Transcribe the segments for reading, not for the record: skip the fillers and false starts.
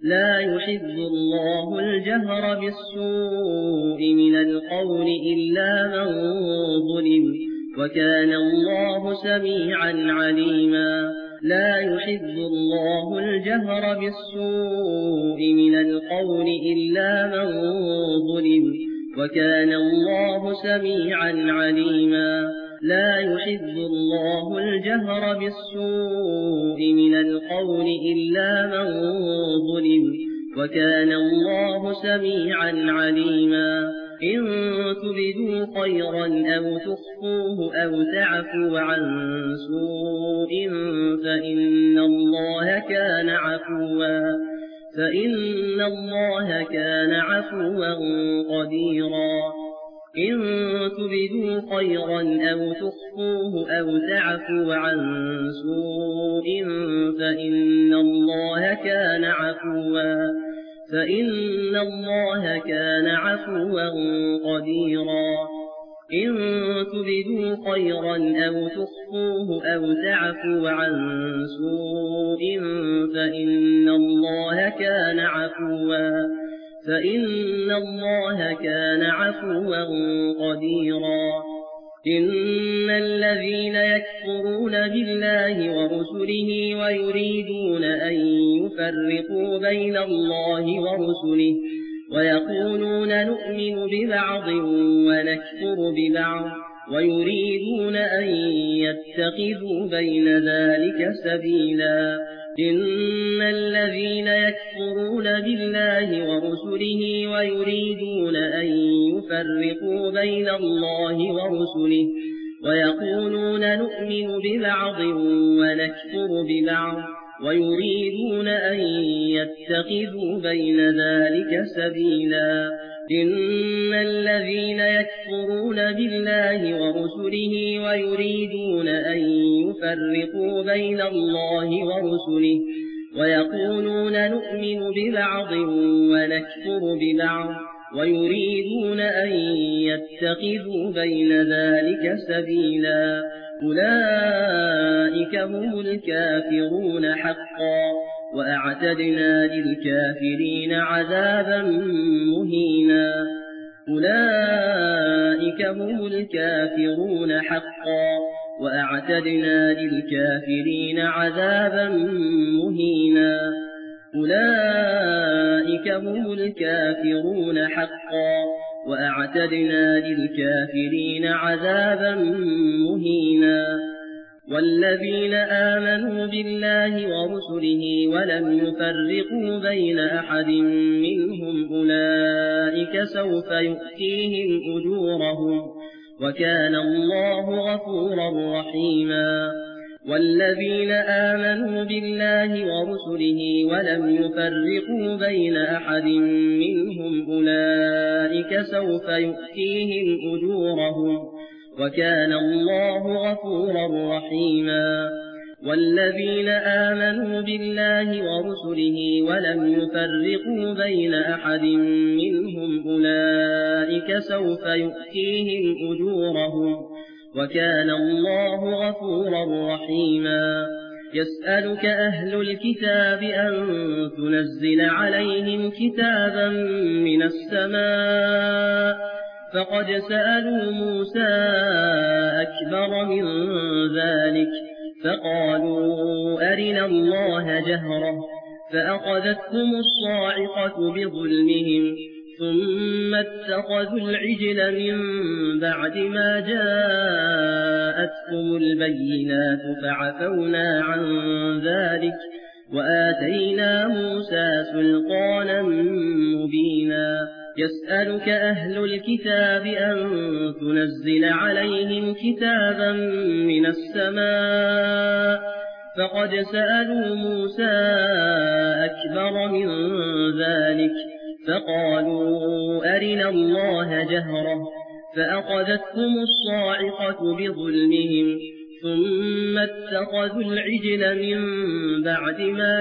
لا يحب الله الجهر بالسوء من القول إلا من ظلم وكان الله سميعا عليما لا يحب الله الجهر بالسوء من القول إلا من ظلم وكان الله سميعا عليما لا يحب الله الجهر بالسوء من القول إلا من ظلم وكان الله سميعا عليما إن تبدوا خيرا أو تخفوه أو تعفوا عن سوء فإن الله كان عفوا قديرا إن تبدوا خيرا أو تخفوه أو تعفوا عن سوء فإن الله كان عفوا قديرا إن تبدوا خيرا أو تخفوه أو تعفوا عن سوء فإن الله كان عفوا قديرا إن الذين يكفرون بالله ورسله ويريدون أن يفرقوا بين الله ورسله ويقولون نؤمن ببعض ونكفر ببعض ويريدون أن يتخذوا بين ذلك سبيلا إن الذين يكفرون بالله ورسله ويريدون أن يفرقوا بين الله ورسله ويقولون نؤمن ببعض ونكفر ببعض ويريدون أن يتخذوا بين ذلك سبيلا إن الذين يكفرون بالله ورسله ويريدون أن يفرقوا بين الله ورسله ويقولون نؤمن ببعض ونكفر ببعض ويريدون أن يتخذوا بين ذلك سبيلا أولئك هم الكافرون حقا وأعتدنا للكافرين عذابا مهينا أولئك هم الكافرون حقا وأعتدنا للكافرين عذابا مهينا أولئك هم الكافرون حقا وأعتدنا للكافرين عذابا مهينا والذين آمنوا بالله ورسله ولم يفرقوا بين أحد منهم أولئك سوف يؤتيهم أجورهم وكان الله غفورا رحيما والذين آمنوا بالله ورسله ولم يفرقوا بين أحد منهم أولئك سوف يؤتيهم أجورهم وكان الله غفورا رحيما والذين آمنوا بالله ورسله ولم يفرقوا بين أحد منهم أولئك سوف يؤتيهم أجورهم وكان الله غفورا رحيما يسألك أهل الكتاب أن تنزل عليهم كتابا من السماء فقد سألوا موسى أكبر من ذلك فقالوا أرنا الله جهرة فأخذتهم الصاعقة بظلمهم ثم اتخذوا العجل من بعد ما جاءتهم البينات فعفونا عن ذلك وآتينا موسى سلطانا مبينا يسألك أهل الكتاب أن تنزل عليهم كتابا من السماء فقد سألوا موسى أكبر من ذلك فقالوا أرنا الله جهرة فأخذتهم الصاعقة بظلمهم ثم اتخذوا العجل من بعد ما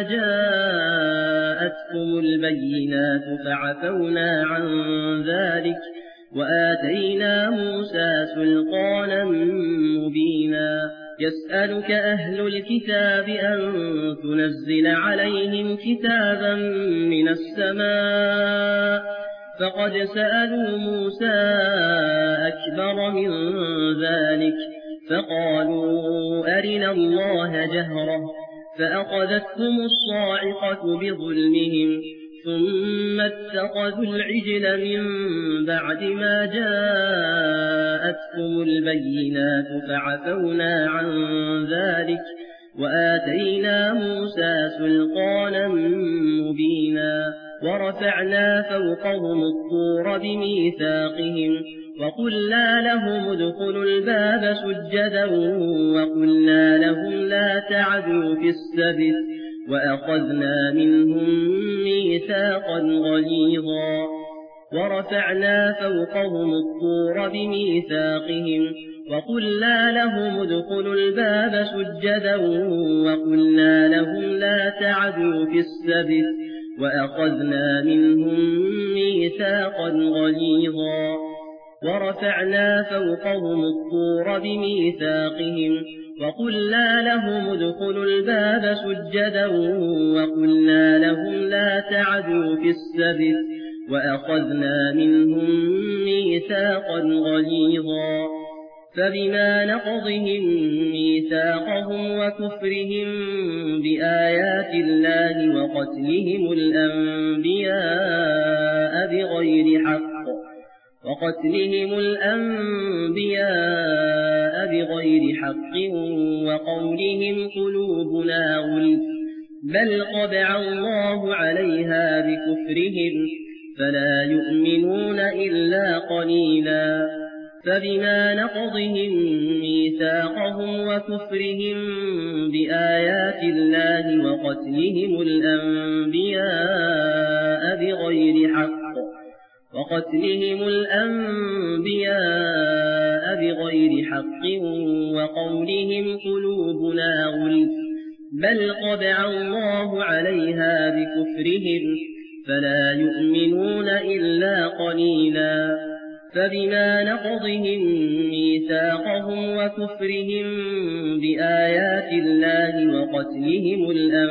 جاءتهم البينات فعفونا عن ذلك وآتينا موسى سلطانا مبينا يسألك أهل الكتاب أن تنزل عليهم كتابا من السماء فقد سألوا موسى أكبر من ذلك فقالوا أرنا الله جهرة فأخذتهم الصاعقة بظلمهم ثم اتخذوا العجل من بعد ما جاءتهم البينات فعفونا عن ذلك وآتينا موسى سلطانا مبينا ورفعنا فوقهم الطور بميثاقهم وقلنا لهم ادخلوا الباب سجدا وقلنا لهم لا تعدوا في السبت وأخذنا منهم ميثاقا غليظا ورفعنا فوقهم الطور بميثاقهم وقلنا لهم ادخلوا الباب سجدا وقلنا لهم لا تعدوا في السبت وأخذنا منهم ميثاقا غليظا ورفعنا فوقهم الطور بميثاقهم وقلنا لهم ادخلوا الباب سجدا وقلنا لهم لا تعدوا في السبت وأخذنا منهم ميثاقا غليظا فبما نقضهم ميثاقهم وكفرهم بآيات الله وقتلهم الأنبياء بغير حق وقولهم قلوبنا غلف بل طبع الله عليها بكفرهم فلا يؤمنون إلا قليلا فبما نقضهم ميثاقهم وكفرهم بآيات الله وقتلهم الأنبياء بغير حق وقولهم قلوبنا غلف بل طبع الله عليها بكفرهم فلا يؤمنون إلا قليلا فبما نقضهم ميثاقهم وكفرهم بآيات الله وقتلهم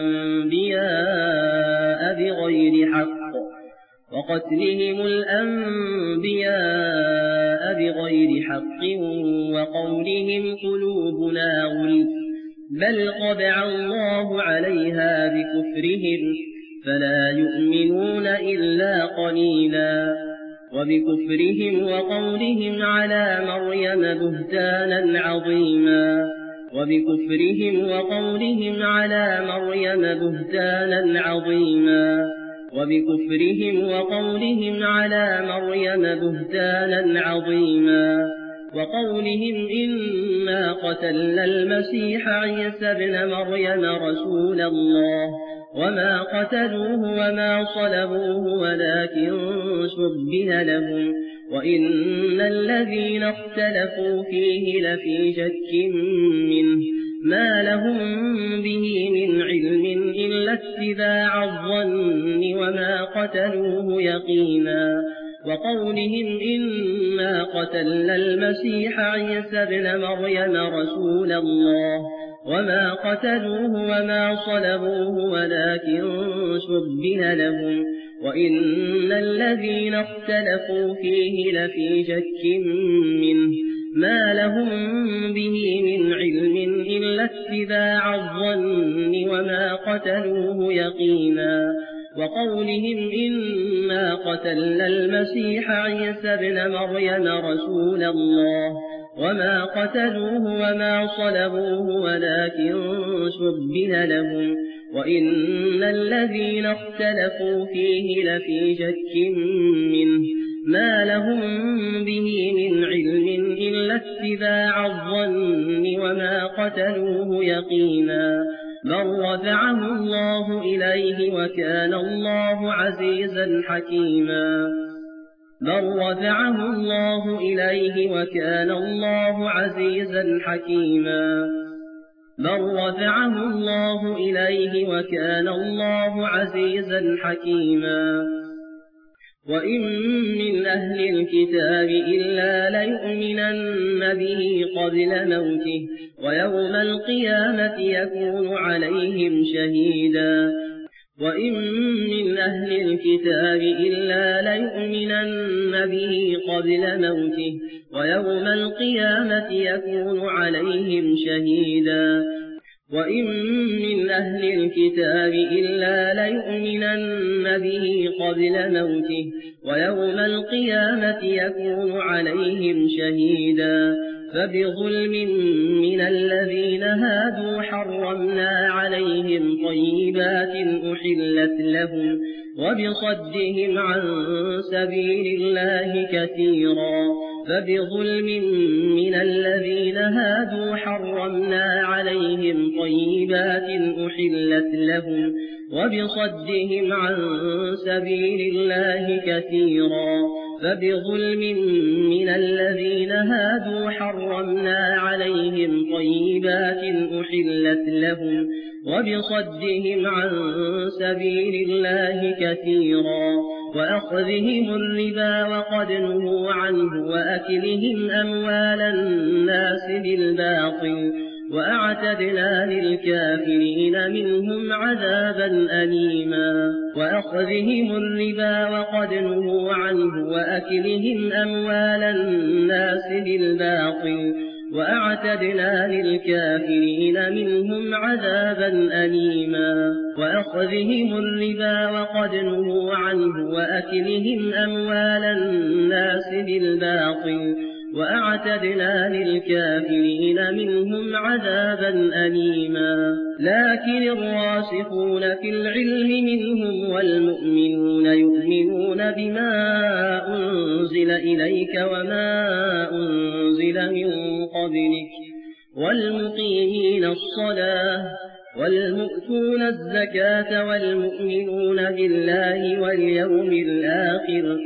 الأنبياء بغير حق وقولهم قلوبنا غلف بل طبع الله عليها بكفرهم فلا يؤمنون إلا قليلا وبكفرهم وقولهم على مريم بهتانا عظيما وبكفرهم وقولهم على مريم بهتانا عظيما وقولهم إنا قتلنا المسيح عيسى ابن مريم رسول الله وما قتلوه وما صلبوه ولكن شبه لهم وإن الذين اختلفوا فيه لفي شك منه ما لهم به من علم إلا اتباع الظن وما قتلوه يقينا وقولهم إنا قتلنا المسيح عيسى ابن مريم رسول الله وما قتلوه وما صلبوه ولكن شبه لهم وإن الذين اختلفوا فيه لفي شك منه ما لهم به من علم إلا اتباع الظن وما قتلوه يقينا وقولهم إنا قتلنا المسيح عيسى ابن مريم رسول الله وما قتلوه وما صلبوه ولكن شبه لهم وإن الذين اختلفوا فيه لفي شك منه ما لهم به من علم إلا اتباع الظن وما قتلوه يقينا بل رفعه الله إليه وكان الله عزيزا حكيما وإن من أهل الكتاب إلا ليؤمنن به قبل موته ويوم القيامة يكون عليهم شهيدا وإن من أهل الكتاب إلا ليؤمنن به قبل موته ويوم القيامة يكون عليهم شهيدا وإن من أهل الكتاب إلا ليؤمنن به قبل موته ويوم القيامة يكون عليهم شهيدا فبظلم من الذين هادوا حرمنا عليهم طيبات أحلت لهم وبصدهم عن سبيل الله كثيرا فبظلم من الذين هادوا حرمنا عليهم طيبات أحلت لهم وبصدهم عن سبيل الله كثيرا فبظلم من الذين هادوا حرمنا عليهم طيبات أحلت لهم وبصدهم عن سبيل الله كثيرا وأخذهم الربا وقد نهوا عنه وأكلهم أموال الناس بالباطل وأعتدنا للكافرين منهم عذابا أليما وأخذهم الربا وقد نهوا عنه وأكلهم أموال الناس بالباطل وأعتدنا للكافرين منهم عذابا أليما وأخذهم الربا وقد نهوا عنه وأكلهم أموال الناس بالباطل وأعتدنا للكافرين منهم عذابا أليما لكن الراسخون في العلم منهم والمؤمنون يؤمنون بما أنزل إليك وما أنزل من قبلك والمقيمين الصلاة والمؤتون الزكاة والمؤمنون بالله واليوم الآخر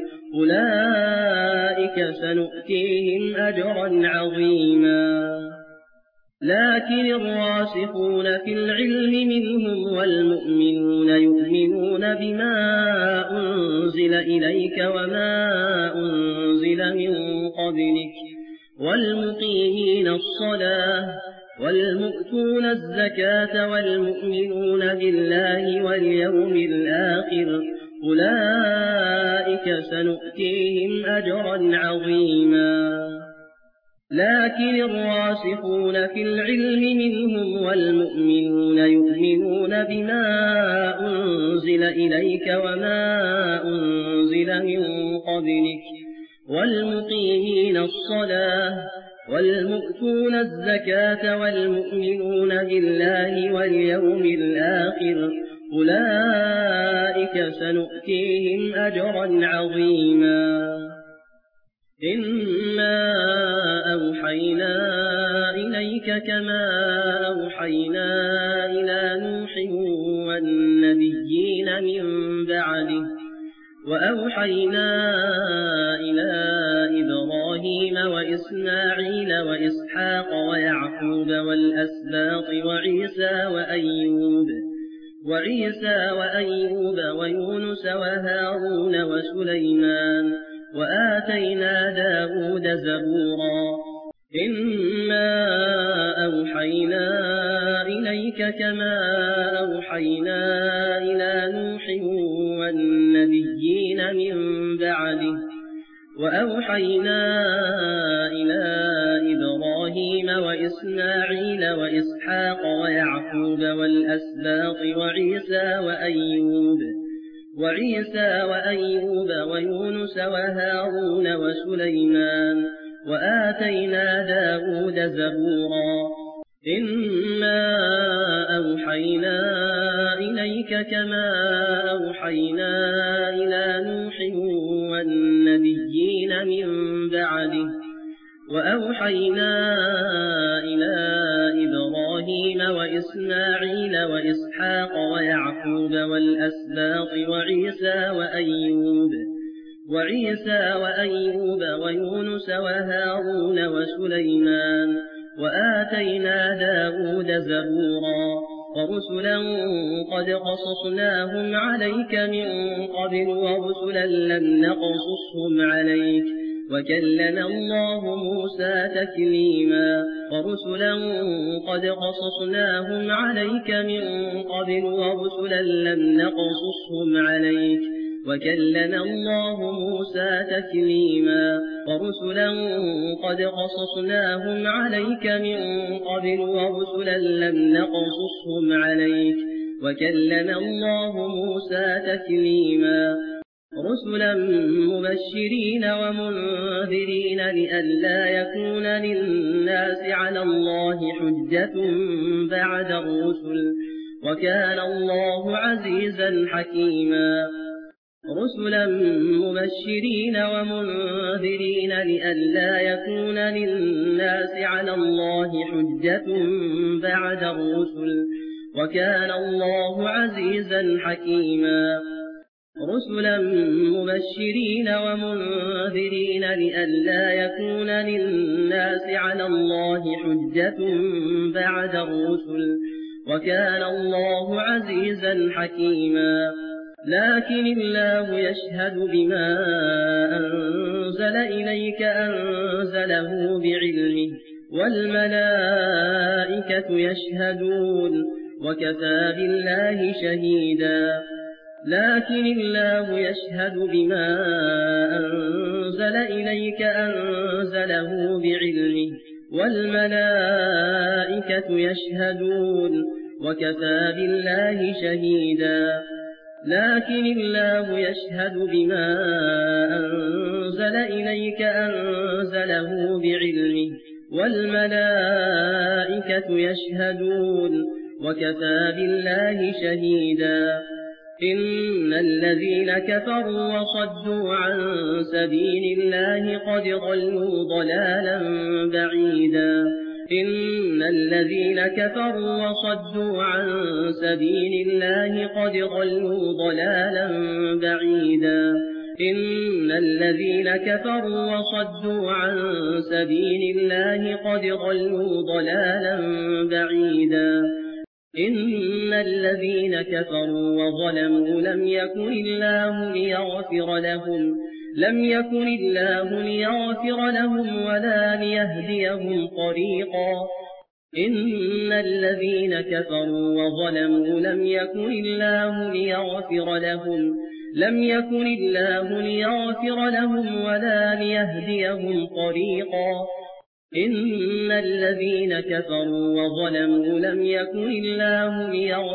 أولئك سنؤتيهم أجرا عظيما لكن الراسخون في العلم منهم والمؤمنون يؤمنون بما أنزل إليك وما أنزل من قبلك والمقيمين الصلاة والمؤتون الزكاة والمؤمنون بالله واليوم الآخر أولئك سنؤتيهم أجرا عظيما لكن الراسخون في العلم منهم والمؤمنون يؤمنون بما أنزل إليك وما أنزل من قبلك والمقيمين الصلاة والمؤتون الزكاة والمؤمنون بالله واليوم الآخر أولئك سنؤتيهم أجرا عظيما إنا أوحينا إليك كما أوحينا إلى نوح والنبيين من بعده وأوحينا إلى إبراهيم وإسماعيل وإسحاق ويعقوب والأسباط وعيسى وأيوب ويونس وهارون وسليمان وآتينا داود زبورا إنا أوحينا إليك كما أوحينا إلى نوح والنبيين من بعده وأوحينا إلى إبراهيم وإسماعيل وإسحاق ويعقوب والأسباط وعيسى وأيوب ويونس وهارون وسليمان وآتينا داود زبورا إنا أوحينا إليك كما أوحينا إلى نوح والنبيين من بعده وأوحينا إلى إبراهيم وإسماعيل وإسحاق ويعقوب والأسباط وعيسى وأيوب ويونس وهارون وسليمان وآتينا داود زبورا ورسلا قد قصصناهم عليك من قبل ورسلا لم نقصصهم عليك وكلم الله موسى تكليما ورسلا قد قصصناهم عليك من قبل ورسلا لم نقصصهم عليك وكلم الله موسى تكليما ورسلا قد قصصناهم عليك من قبل ورسلا لم نقصصهم عليك وكلم الله موسى تكليما رسلا مبشرين ومنذرين لئلا يكون للناس على الله حجة بعد الرسل وكان الله عزيزا حكيما رسلا مبشرين ومنذرين لئلا يكون للناس على الله حجة بعد الرسل وكان الله عزيزا حكيما رسلا مبشرين ومنذرين لئلا يكون للناس على الله حجة بعد الرسل وكان الله عزيزا حكيما لكن الله يشهد بما أنزل إليك أنزله بعلمه والملائكة يشهدون وكفى بالله شهيدا لكن الله يشهد بما أنزل إليك أنزله بعلمه والملائكة يشهدون وكفى بالله شهيدا لكن الله يشهد بما أنزل إليك أنزله بعلمه والملائكة يشهدون وكفى بالله شهيدا إن الذين كفروا وصدوا عن سبيل الله قد ضلوا ضلالا بعيدا إن الذين كفروا وصدوا عن سبيل الله قد ضلوا ضلالا بعيدا إن الذين كفروا وصدوا عن سبيل الله قد ضلوا ضلالا بعيدا إن الذين كفروا وظلموا لم يكن الله ليغفر لهم ولا ليهديهم طريقا إن الذين كفروا وظلموا لم يكن الله ليغفر لهم ولا ليهديهم طريقا إن الذين كفروا وظلموا لم يكن الله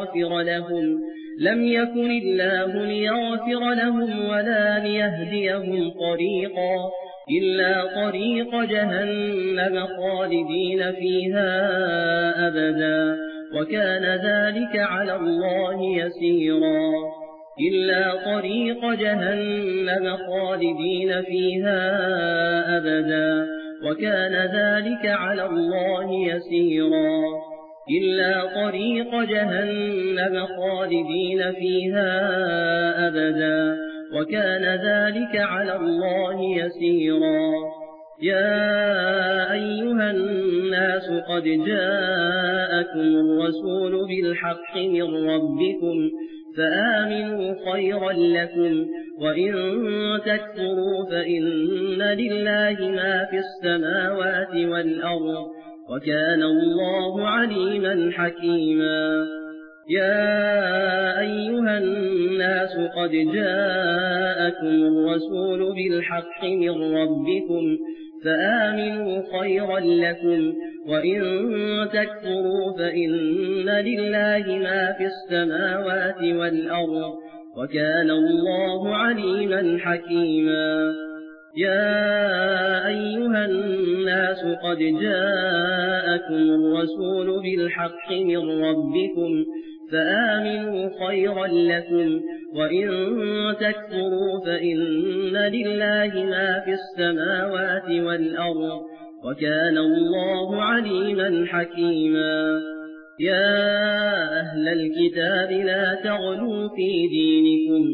ليغفر لهم ولا ليهديهم طريقا إلا طريق جهنم خالدين فيها أبدا وكان ذلك على الله يسيرا إلا طريق جهنم خالدين فيها أبدا وكان ذلك على الله يسيرا إلا طريق جهنم خالدين فيها أبدا وكان ذلك على الله يسيرا يا أيها الناس قد جاءكم الرسول بالحق من ربكم فآمنوا خيرا لكم وإن تكفروا فإن لله ما في السماوات والأرض وكان الله عليما حكيما يا أيها الناس قد جاءكم الرسول بالحق من ربكم فآمنوا خيرا لكم وإن تكفروا فإن لله ما في السماوات والأرض وكان الله عليما حكيما يا أيها الناس قد جاءكم الرسول بالحق من ربكم فآمنوا خيرا لكم وإن تكفروا فإن لله ما في السماوات والأرض وكان الله عليما حكيما يا أهل الكتاب لا تغلوا في دينكم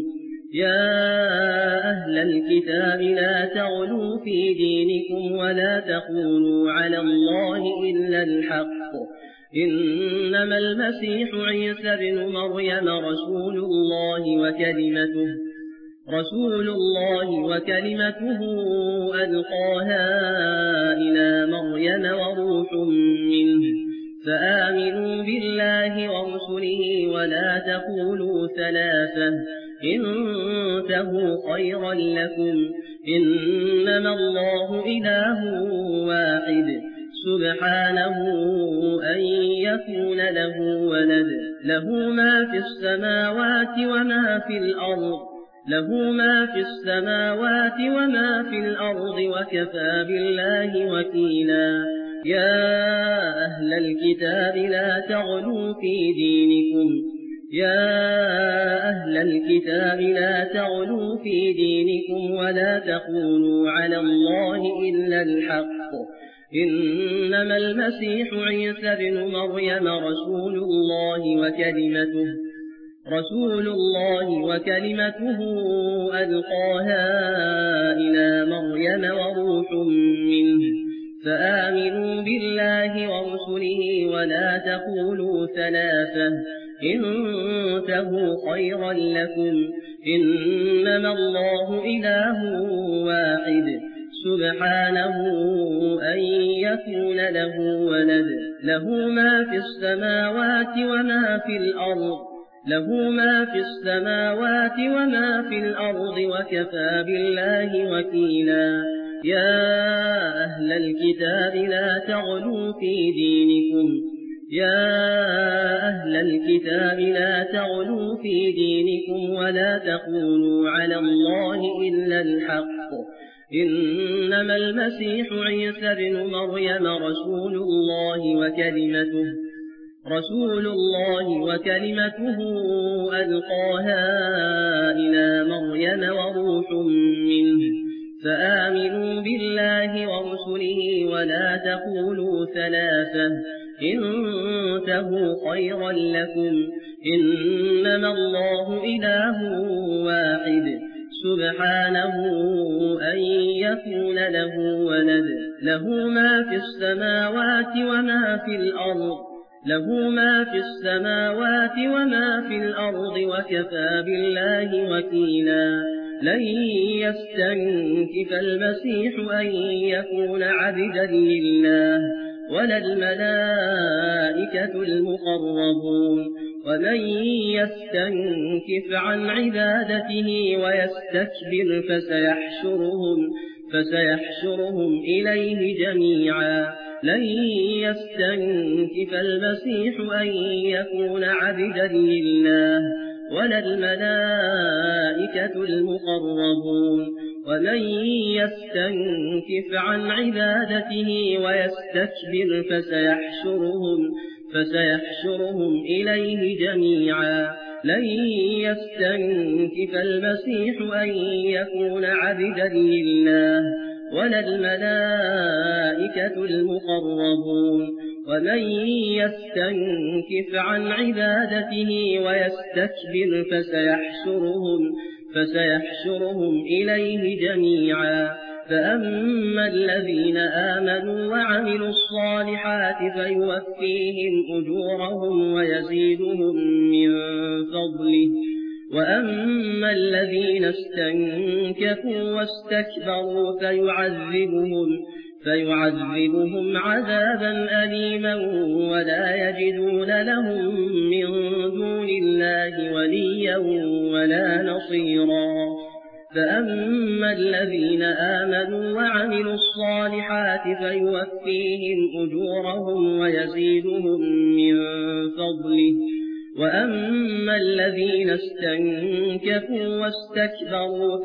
ولا تقولوا على الله إلا الحق إنما المسيح عيسى بن مريم رسول الله وكلمته ألقاها إلى مريم وروح منه فآمنوا بالله ورسله ولا تقولوا ثلاثة انتهوا خيرا لكم إنما الله إله واحد سبحانه أن يكون له ولد له ما في السماوات وما في الأرض وكفى بالله وكيلا يا أهل الكتاب لا تغلوا في دينكم ولا تقولوا على الله إلا الحق إنما المسيح عيسى بن مريم رسول الله وكلمته ألقاها إلى مريم وروح منه فآمنوا بالله ورسله ولا تقولوا ثلاثة انتهوا خيرا لكم إنما الله إله واحد سبحانه أن يكون له ولد له ما في السماوات وما في الأرض وكفى بالله وكيلا يا أهل الكتاب لا تغلوا في دينكم ولا تقولوا على الله إلا الحق إنما المسيح عيسى بن مريم رسول الله وكلمته ألقاها إلى مريم وروح منه فآمنوا بالله ورسله ولا تقولوا ثلاثة انتهوا خيرا لكم إنما الله إله واحد سبحانه أن يكون له ولد له ما في السماوات وما في الأرض وكفى بالله وكيلا لن يستنكف المسيح أن يكون عبدا لله ولا الملائكة المقربون ومن يستنكف عن عبادته ويستكبر فسيحشرهم إليه جميعا لن يستنكف المسيح أن يكون عبدا لله ولا الملائكة المقربون ومن يستنكف عن عبادته ويستكبر فسيحشرهم إليه جميعا لن يستنكف المسيح أن يكون عبدا لله ولا الملائكة المقربون ومن يستنكف عن عبادته ويستكبر فسيحشرهم إليه جميعا فأما الذين آمنوا وعملوا الصالحات فيوفيهم أجورهم ويزيدهم من فضله وأما الذين استنكفوا واستكبروا فيعذبهم عذابا أليما ولا يجدون لهم من دون الله وليا ولا نصيرا فأما الذين آمنوا وعملوا الصالحات فيوفيهم أجورهم ويزيدهم من فضله وأما الذين استنكفوا واستكبروا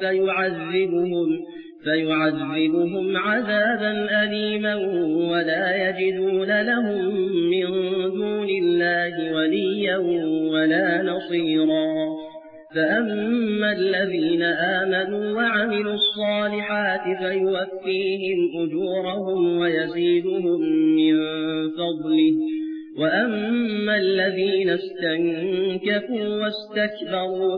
فيعذبهم عذابا أليما ولا يجدون لهم من دون الله وليا ولا نصيرا فأما الذين آمنوا وعملوا الصالحات فيوفيهم أجورهم ويزيدهم من فضله وأما الذين استنكفوا واستكبروا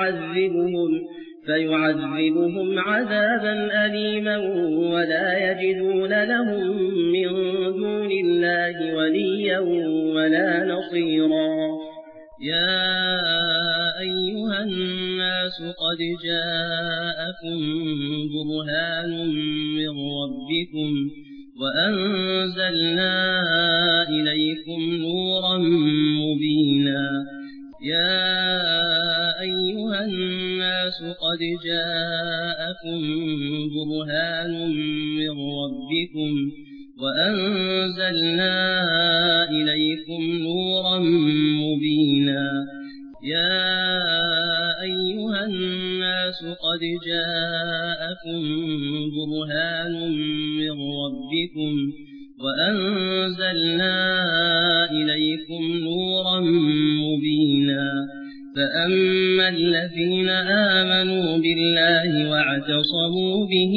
فيعذبهم عذابا أليما ولا يجدون لهم من دون الله وليا ولا نصيرا. يا أيها الناس قد جاءكم برهان من ربكم وأنزلنا إليكم نورا مبينا. يا أيها الناس قد جاءكم برهان من ربكم وأنزلنا إليكم نورا مبينا. يا أيها الناس قد جاءكم برهان من ربكم وأنزلنا إليكم نورا مبينا. فأما الذين آمنوا بالله واعتصموا به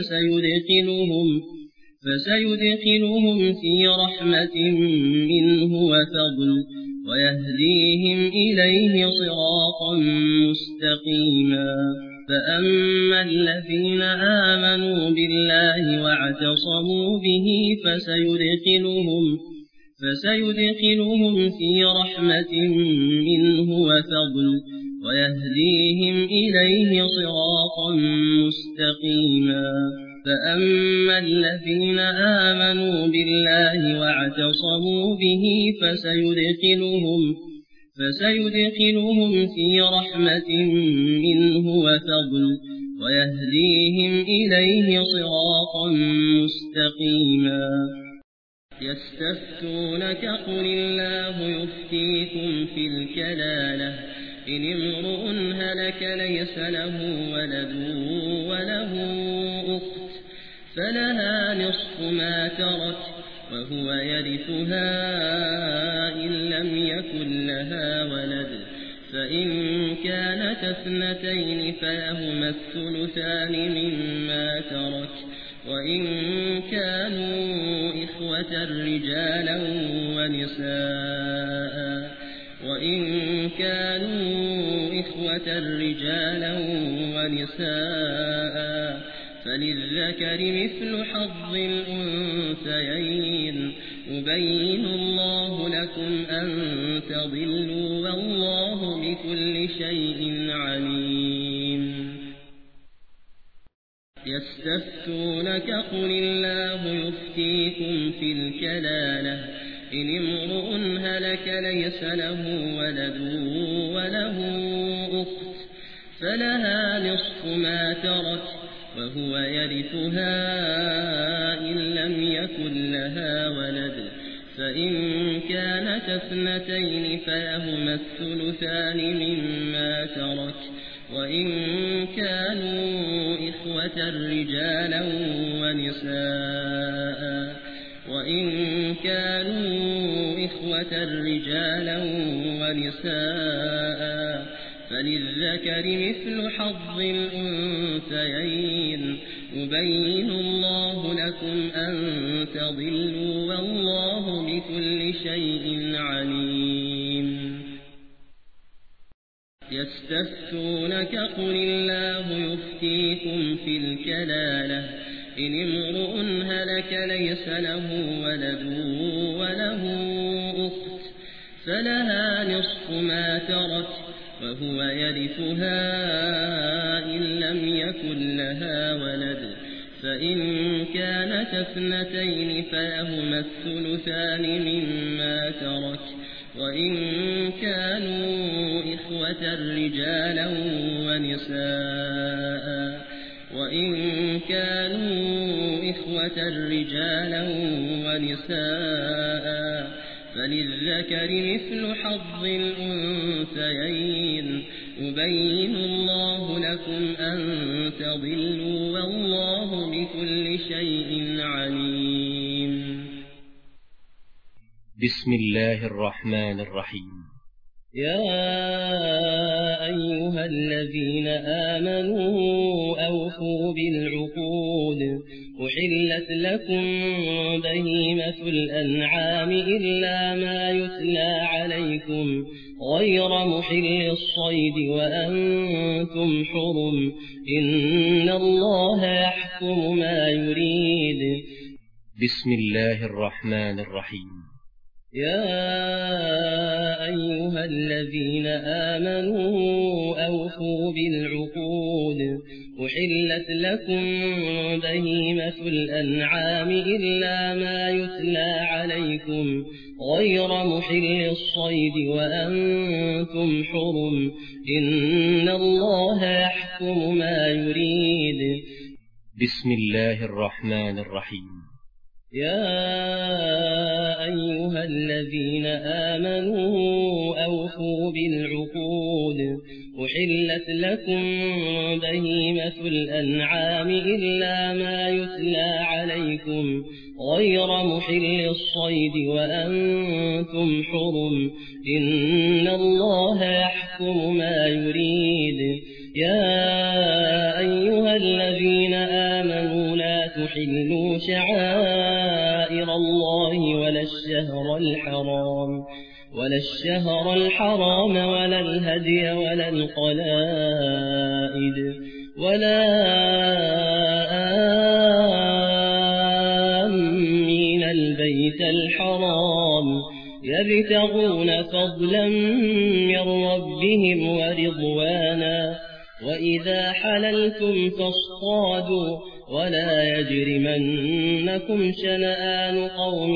فسيدخلهم في رحمة منه وفضل ويهديهم إليه صراطا مستقيما. فأما الذين آمنوا بالله واعتصموا به فسيدخلهم في رحمة منه وفضل ويهديهم إليه صراطا مستقيما. فأما الذين آمنوا بالله واعتصموا به فسيدخلهم في رحمة منه وفضل ويهديهم إليه صراطا مستقيما. يستفتونك قل الله يفتيكم في الكلالة إن امرؤ هلك ليس له ولد وله أخت فلها نصف ما ترك وهو يرثها إن لم يكن لها ولد فإن كانت اثنتين فلهما الثلثان مما ترك وإن كانوا إخوة رجالا ونساء فللذكر مثل حظ الأنثيين يبين الله لكم أن تضلوا والله بكل شيء عليم. يستفتونك قل الله يفتيكم في الكلالة إن امرؤ هلك ليس له ولد وله أخت فلها نصف ما ترك وهو يرثها إن لم يكن لها ولد فإن كانت اثنتين فلهما الثلثان مما ترك وإن كانوا إخوة رجالا ونساء فللذكر مثل حظ الأنثيين يبين الله لكم أن تضلوا والله بكل شيء عليم. يستفتونك قل الله يفتيكم في الكلالة إن امرؤ هلك ليس له ولد وله أخت فلها نصف ما ترك وهو يرثها إن لم يكن لها ولد فإن كانت اثنتين فلهما الثلثان مما ترك وإن كانوا إخوة رجالا ونساء فللذكر مثل حظ الأنثيين يبين الله لكم أن تضلوا والله بكل شيء عليم. بسم الله الرحمن الرحيم. يا أيها الذين آمنوا أوفوا بالعقود أحلت لكم بهيمة الأنعام إلا ما يتلى عليكم غير محل الصيد وأنتم حرم إن الله يحكم ما يريد. بسم الله الرحمن الرحيم. يا أيها الذين آمنوا أوفوا بالعقود أحلت لكم بهيمة الأنعام إلا ما يتلى عليكم غير محل الصيد وأنتم حرم إن الله يحكم ما يريد. بسم الله الرحمن الرحيم. يا أيها الذين آمنوا أوفوا بالعقود أحلت لكم بهيمة الأنعام إلا ما يتلى عليكم غير محل الصيد وأنتم حرم إن الله يحكم ما يريد. يا أيها الذين آمنوا لا تحلوا شعائر الله ولا الشهر الحرام ولا الهدي ولا القلائد ولا آمين البيت الحرام يبتغون فضلا من ربهم ورضوانا وإذا حللتم فاصطادوا ولا يجرمنكم شنآن قوم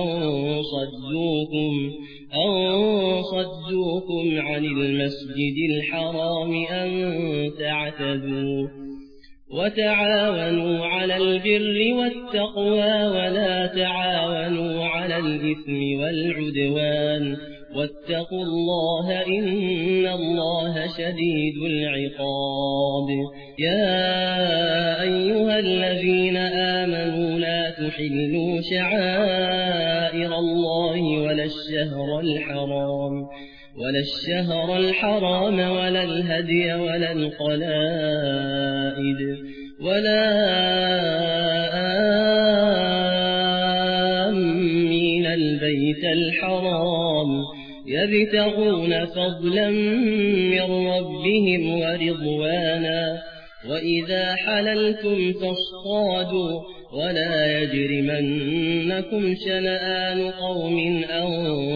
أن صدوكم عن المسجد الحرام أن تعتدوا. وتعاونوا على البر والتقوى ولا تعاونوا على الإثم والعدوان واتقوا الله إن الله شديد العقاب. يا أيها الذين آمنوا لا تحلوا شعائر الله ولا الشهر الحرام ولا الهدي ولا القلائد ولا آمين البيت الحرام يبتغون فضلا من ربهم ورضوانا وإذا حللتم فاصطادوا ولا يجرمنكم شنآن قوم أن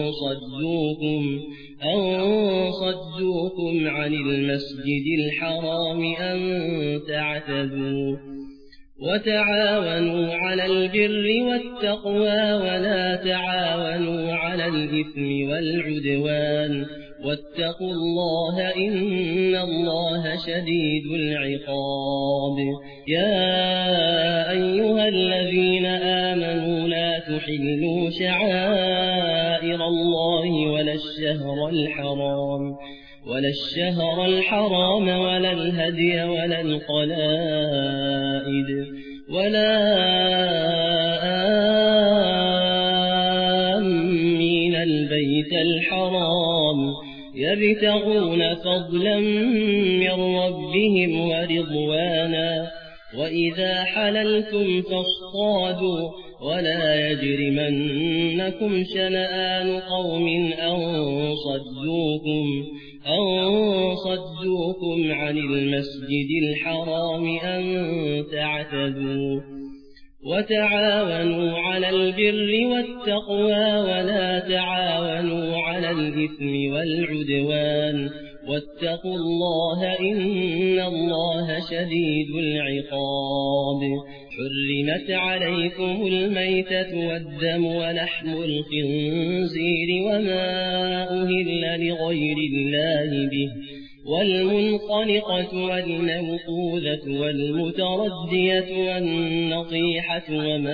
صدوكم عن المسجد الحرام أن تعتدوا. وتعاونوا على البر والتقوى ولا تعاونوا على الإثم والعدوان واتقوا الله إن الله شديد العقاب. يا أيها الذين آمنوا لا تحلوا شعائر الله ولا الشهر الحرام ولا الهدي ولا القلائد ولا آمين البيت الحرام يبتغون فضلا من ربهم ورضوانا وإذا حللتم فاصطادوا ولا يجرمنكم شنآن قوم أن صدوكم عن المسجد الحرام أن تعتدوا. وتعاونوا على البر والتقوى ولا تعاونوا على الإثم والعدوان واتقوا الله إن الله شديد العقاب. حرمت عليكم الميتة والدم ولحم الخنزير وما أهل لغير الله به والمنخنقة والموقوذة والمتردية والنطيحة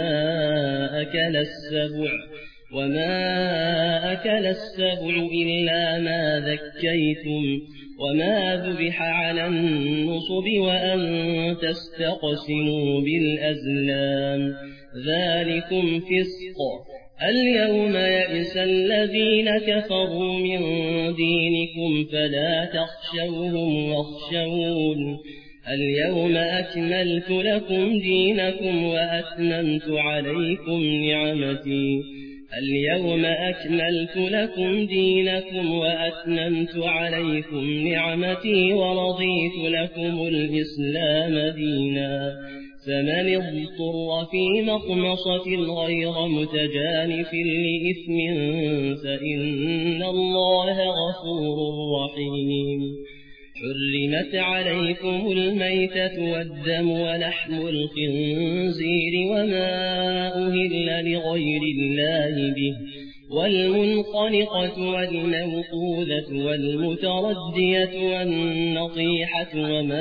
وما أكل السبع إلا ما ذكيتم وما ذبح على النصب وأن تستقسموا بالأزلام ذلكم فسق. اليوم يئس الذين كفروا من دينكم فلا تخشوهم واخشون اليوم أكملت لكم دينكم وأتممت عليكم نعمتي اليوم أكملت لكم دينكم وأتممت عليكم نعمتي ورضيت لكم الإسلام دينا فمن اضطر في مخمصة غير متجانف لإثم فإن الله غفور رحيم حرمت عليكم الميتة والدم ولحم الخنزير وما أهل لغير الله به والمنخنقة والموقوذة والمتردية والنطيحة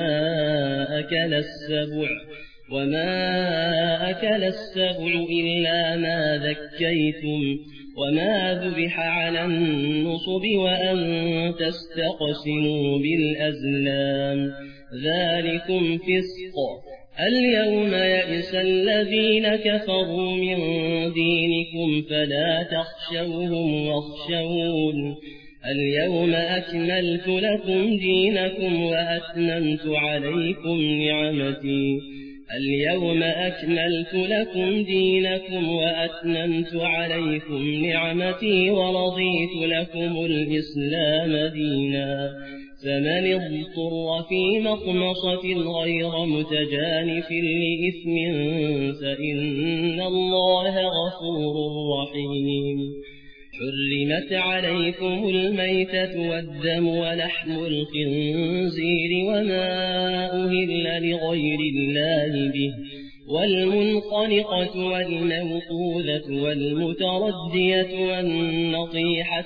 وما أكل السبع إلا ما ذكيتم وما ذبح على النصب وأن تستقسموا بالأزلام ذلكم فسق اليوم يئس الذين كفروا من دينكم فلا تخشوهم واخشون اليوم أكملت لكم دينكم وأتممت عليكم نعمتي اليوم أكملت لكم دينكم وأتممت عليكم نعمتي ورضيت لكم الإسلام دينا فمن اضطر في مخمصة غير متجانف لإثم فإن الله غفور رحيم حرمت عليكم الميتة والدم ولحم الخنزير وما أهل لغير الله به والمنخنقة والموقوذة والمتردية والنطيحة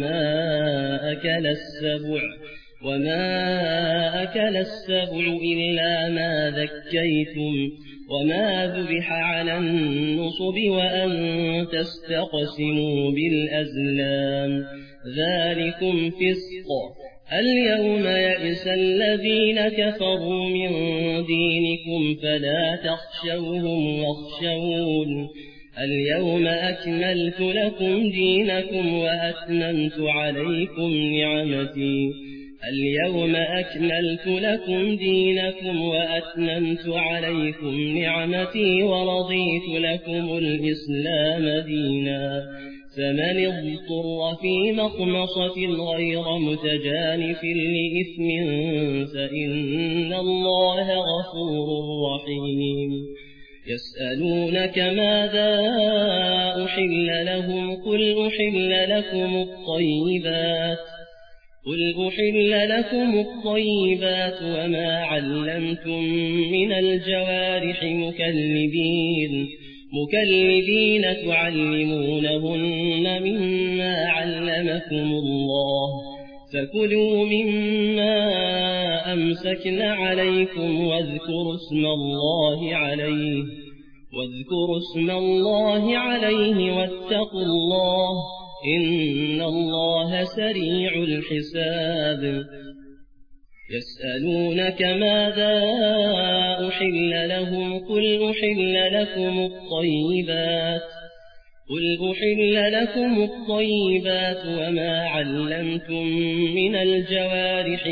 وما أكل السبع إلا ما ذكيتم وما ذبح على النصب وأن تستقسموا بالأزلام ذلكم فسق اليوم يئس الذين كفروا من دينكم فلا تخشوهم واخشون اليوم أكملت لكم دينكم وأتممت عليكم نعمتي اليوم أكملت لكم دينكم وأتممت عليكم نعمتي ورضيت لكم الإسلام دينا فمن اضطر في مخمصة غير متجانف لإثم فإن الله غفور رحيم يسألونك ماذا أحل لهم قل أحل لكم الطيبات وما علمتم من الجوارح مكلبين تعلمونهن مما علمكم الله فكلوا مما أمسكن عليكم واذكروا اسم الله عليه واتقوا الله إن الله سريع الحساب يسألونك ماذا أحل لهم قل أحل لكم الطيبات وما علمتم من الجوارح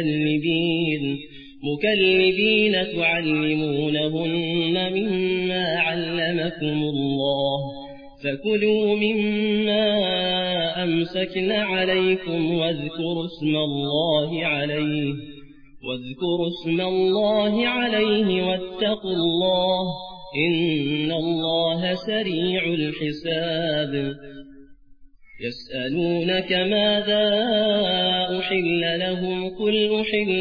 مكلبين تعلمونهن مما علمكم الله فكلوا مما أمسكن عليكم واذكروا اسم الله عليه واتقوا الله إن الله سريع الحساب يسألونك ماذا أحل لهم قل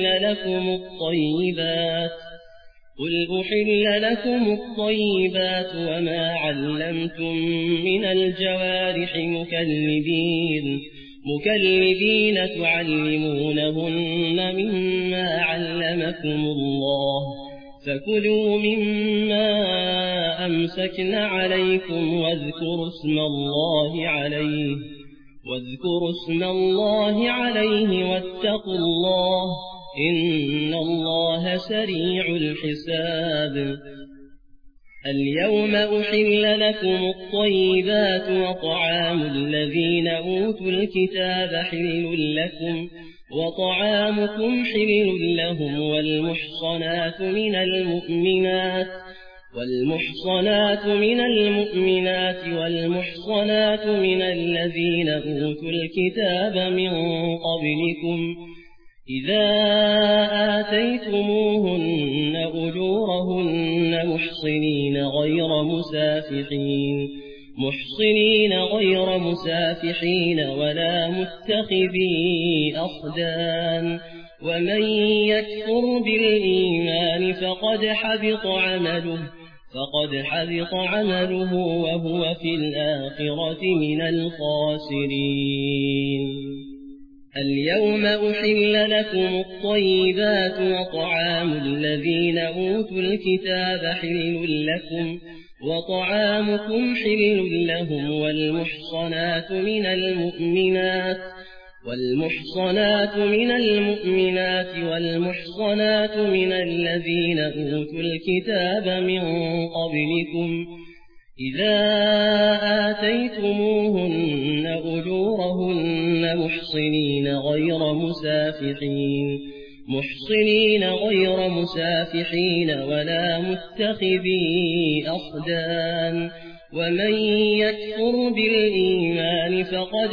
أحل لكم الطيبات وما علمتم من الجوارح مكلبين تعلمونهن مما علمكم الله فكلوا مما أمسكن عليكم واذكروا اسم الله عليه واتقوا الله إن الله سريع الحساب اليوم أحل لكم الطيبات وطعام الذين أوتوا الكتاب حل لكم وطعامكم حل لهم والمحصنات من المؤمنات والمحصنات من الذين أوتوا الكتاب من قبلكم إذا آتيتموهن أجورهن محصنين غير مسافحين ولا متخذي أخدان ومن يكفر بالإيمان فقد حبط عمله وهو في الآخرة من الخاسرين. اليوم أحل لكم الطيبات وطعام الذين أوتوا الكتاب حل لكم وطعامكم حل لهم والمحصنات من المؤمنات والمحصنات من الذين أوتوا الكتاب من قبلكم إذا آتيتموهن أجورهن محصنين غير مسافحين ولا متخذي أخدان ومن يكفر بالإيمان فقد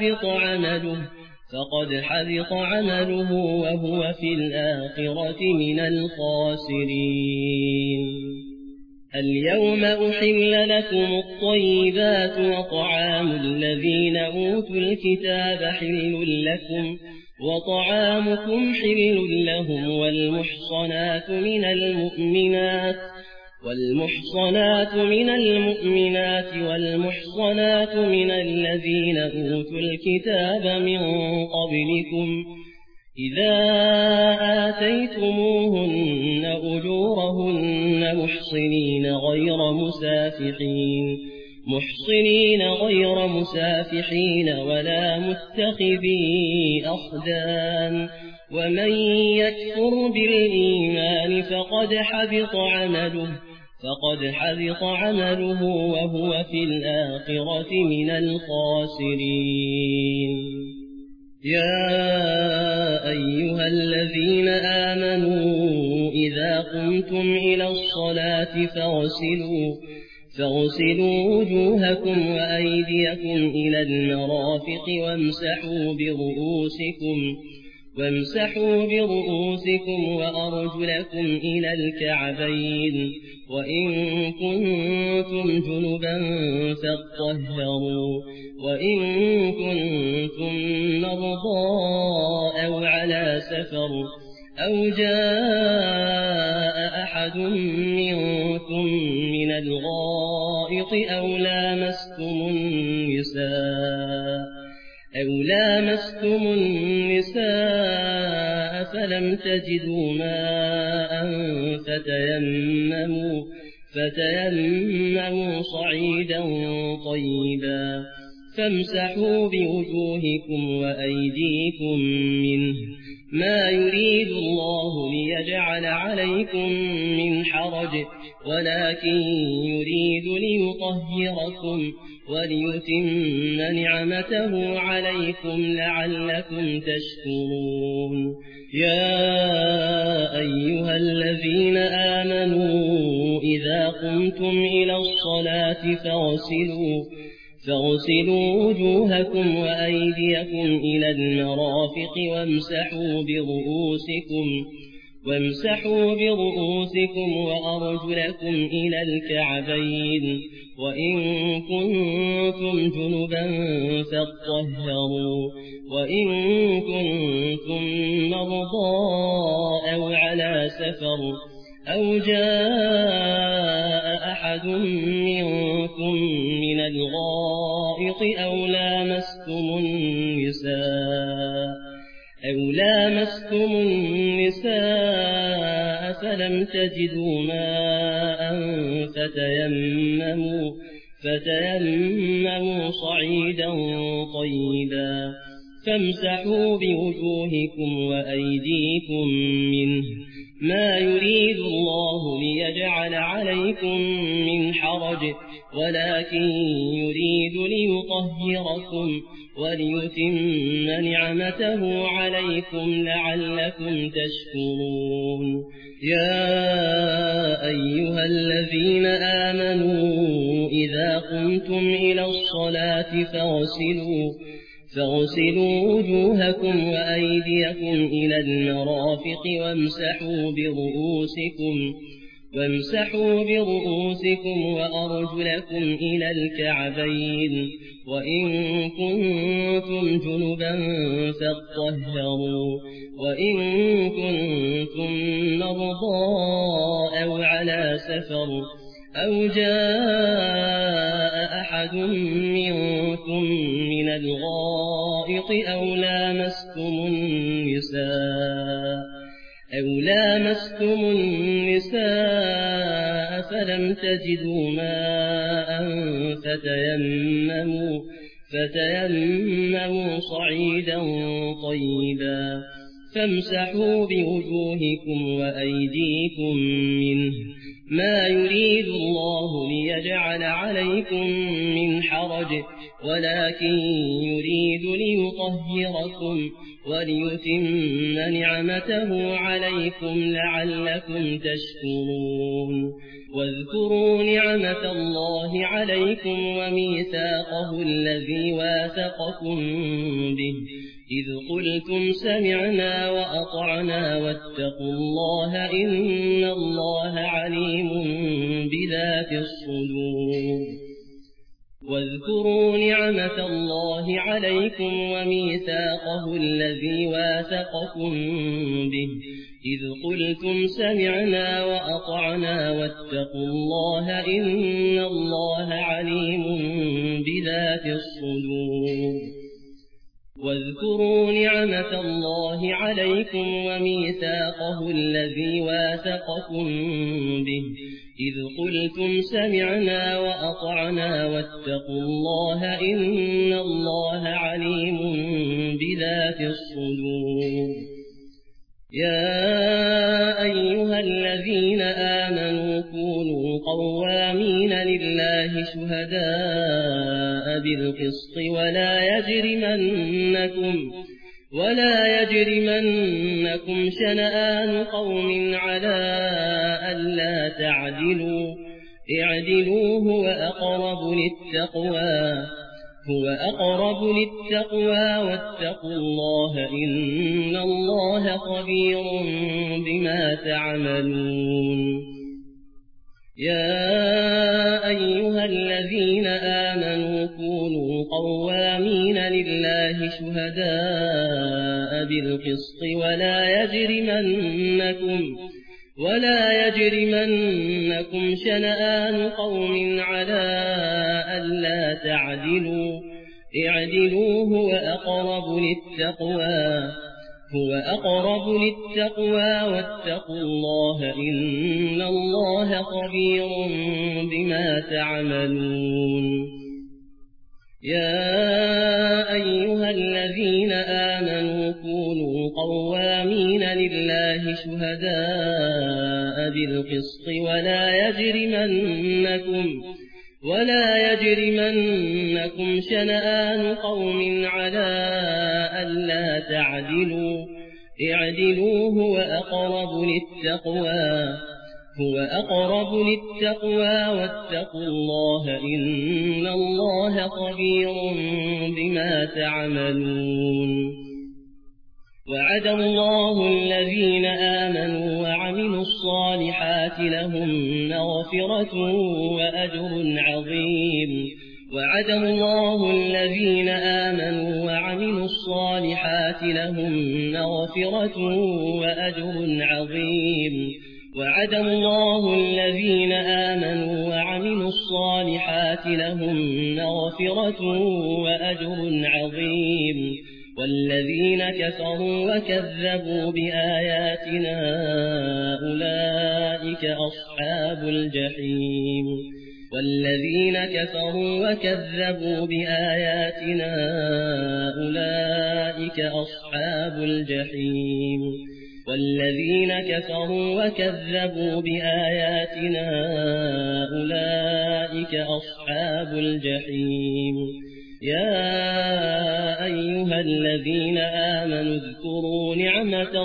حبط عمله وهو في الآخرة من الخاسرين. اليوم أحل لكم الطيبات وطعام الذين أوتوا الكتاب حل لكم وطعامكم حل لهم والمحصنات من المؤمنات والمحصنات من الذين أوتوا الكتاب من قبلكم إذا آتيتموهن أجورهن محصنين غير مسافحين ولا متخذي أخدان ومن يكفر بالإيمان فقد حبط عمله وهو في الآخرة من الخاسرين. يا أيها الذين آمنوا إذا قمتم إلى الصلاة فاغسلوا وجوهكم وأيديكم إلى المرافق وامسحوا برؤوسكم وأرجلكم إلى الكعبين وإن كنتم جنبا فاطهروا وإن كنتم مرضى أو على سفر أو جاء أحد منكم من الغائط أو لامستم النساء فلم تجدوا ماء فتيمموا صعيدا طيبا فامسحوا بوجوهكم وأيديكم منه ما يريد الله ليجعل عليكم من حرج ولكن يريد ليطهركم وليتم نعمته عليكم لعلكم تشكرون. يا أيها الذين آمنوا إذا قمتم إلى الصلاة فاغسلوا وجوهكم وأيديكم إلى المرافق وامسحوا برؤوسكم وأرجلكم إلى الكعبين وإن كنتم جنبا فاطهروا وإن كنتم مرضى أو على سفر أو جاء أحد منكم من الغائط أو لامستم النساء فلم تجدوا ماء فتيمموا صعيدا طيبا فامسحوا بوجوهكم وأيديكم منه ما يريد الله ليجعل عليكم من حرج ولكن يريد ليطهركم وليتم نعمته عليكم لعلكم تشكرون يا أيها الذين آمنوا إذا قمتم إلى الصلاة فاغسلوا وجوهكم وأيديكم إلى المرافق وامسحوا برؤوسكم وأرجلكم إلى الكعبين وإن كنتم جنبا فاطهروا وإن كنتم مرضى أو على سفر أو جاء أحد منكم من الغائط أو لامستم النساء فلم تجدوا ماء فتيمموا صعيدا طيبا فامسحوا بوجوهكم وأيديكم منه ما يريد الله ليجعل عليكم من حرج ولكن يريد ليطهركم وليتم نعمته عليكم لعلكم تشكرون واذكروا نعمة الله عليكم وميثاقه الذي واثقكم به إذ قلتم سمعنا وأطعنا واتقوا الله إن الله عليم بذات الصدور واذكروا نعمة الله عليكم وميثاقه الذي واثقكم به إذ قلتم سمعنا وأطعنا واتقوا الله إن الله عليم بذات الصدور واذكروا نعمة الله عليكم وميثاقه الذي واثقكم به إذ قلتم سمعنا وأطعنا واتقوا الله إن الله عليم بذات الصدور يا أيها الذين آمنوا كونوا قوامين لله شهداء بالقسط ولا يجرمنكم شنآن قوم على ألا تعدلوا اعدلوا هو أقرب للتقوى واتقوا الله إن الله خبير بما تعملون يا أيها الذين آمنوا كونوا قوامين لله شهداء بالقسط ولا يجرمنكم شنآن قوم على ألا تعدلوا اعدلوا هو أقرب للتقوى واتقوا الله إن الله خبير بما تعملون يا أيها الذين آمنوا كونوا قوامين لله شهداء بالقسط ولا يجرمنكم شنآن قوم على ألا تعدلوا اعدلوا هو أقرب للتقوى واتقوا الله إن الله خبير بما تعملون وعد الله الذين آمنوا وعملوا الصالحات لهم مغفرة وأجر عظيم وعد الله الذين آمنوا وعملوا الصالحات لهم مغفرة وأجر عظيم وعد الله الذين آمنوا وعملوا الصالحات لهم مغفرة وأجر عظيم والذين كفروا وكذبوا بآياتنا أولئك أصحاب الجحيم والذين كفروا وكذبوا بآياتنا أولئك أصحاب الجحيم والذين كفروا وكذبوا بآياتنا أولئك أصحاب الجحيم يا أيها الذين آمنوا اذكروا نعمة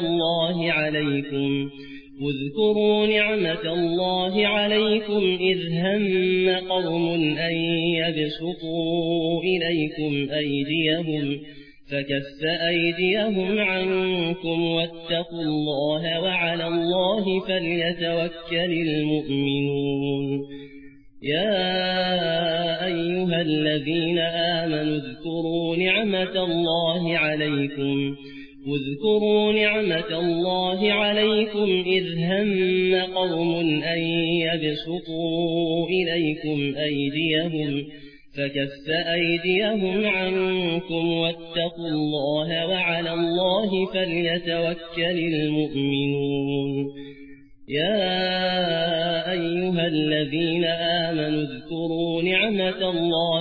الله عليكم إذ هم قوم أن يبسطوا إليكم أيديهم فكف أيديهم عنكم واتقوا الله وعلى الله فليتوكل المؤمنون يا أيها الذين آمنوا اذكروا نعمة الله عليكم إذ هم قوم أن يبسطوا إليكم أيديهم فكف أيديهم عنكم واتقوا الله وعلى الله فليتوكل المؤمنون يا أيها الذين آمنوا اذكروا نعمة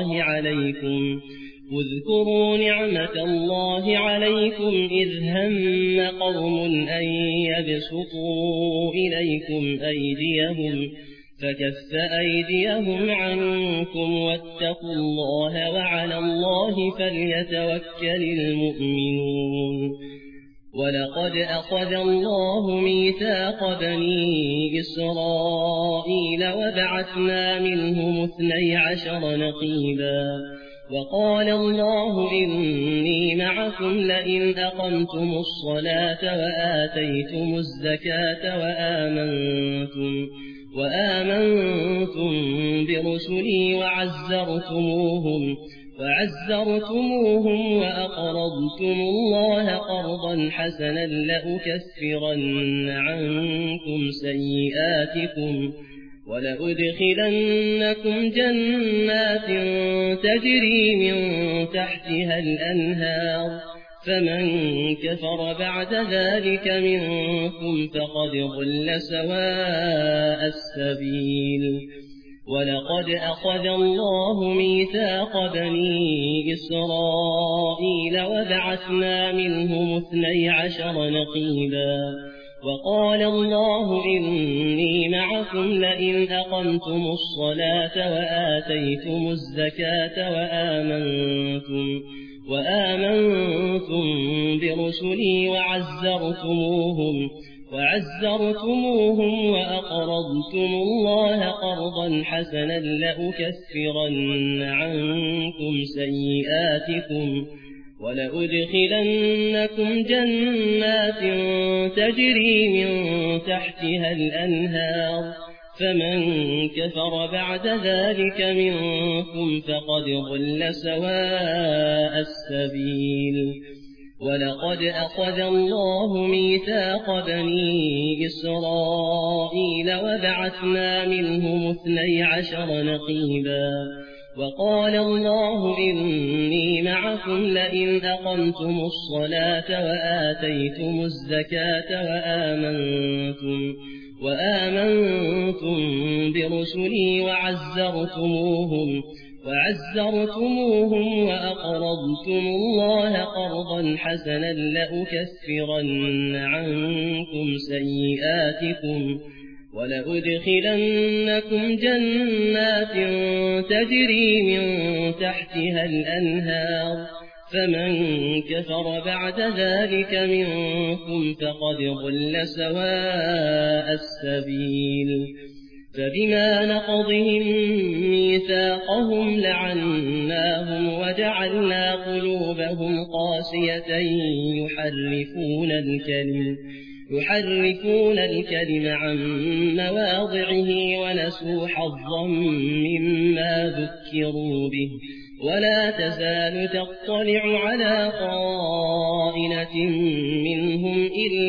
الله عليكم إذ هم قوم أن يبسطوا إليكم أيديهم فكف أيديهم عنكم واتقوا الله وعلى الله فليتوكل المؤمنون ولقد أخذ الله ميثاق بني إسرائيل وبعثنا منهم 12 نقيبا وقال الله إني معكم لئن أقمتم الصلاة وآتيتم الزكاة وآمنتم برسلي وعزرتموهم وأقرضتم الله قرضا حسنا لأكفرن عنكم سيئاتكم ولأدخلنكم جنات تجري من تحتها الأنهار فمن كفر بعد ذلك منكم فقد ضل سواء السبيل ولقد أخذ الله ميثاق بني إسرائيل وبعثنا منهم 12 نقيبا وقال الله إني معكم لئن أقمتم الصلاة وآتيتم الزكاة وآمنتم برسلي وعزرتموهم وأقرضتم الله قرضا حسنا لأكفرن عنكم سيئاتكم ولأدخلنكم جنات تجري من تحتها الأنهار فمن كفر بعد ذلك منكم فقد ضل سواء السبيل ولقد أخذ الله ميثاق بني إسرائيل وبعثنا منهم 12 نقيبا وقال الله إني معكم لئن أقمتم الصلاة وآتيتم الزكاة وآمنتم برسلي وعزرتموهم وأقرضتم الله قرضا حسنا لأكفرن عنكم سيئاتكم ولأدخلنكم جنات تجري من تحتها الأنهار فمن كفر بعد ذلك منكم فقد ضل سواء السبيل فبما نقضهم ميثاقهم لعناهم وجعلنا قلوبهم قاسية يحرفون الكلم عن مواضعه ونسوا حظا مما ذكروا به ولا تزال تطلع على خائنة منهم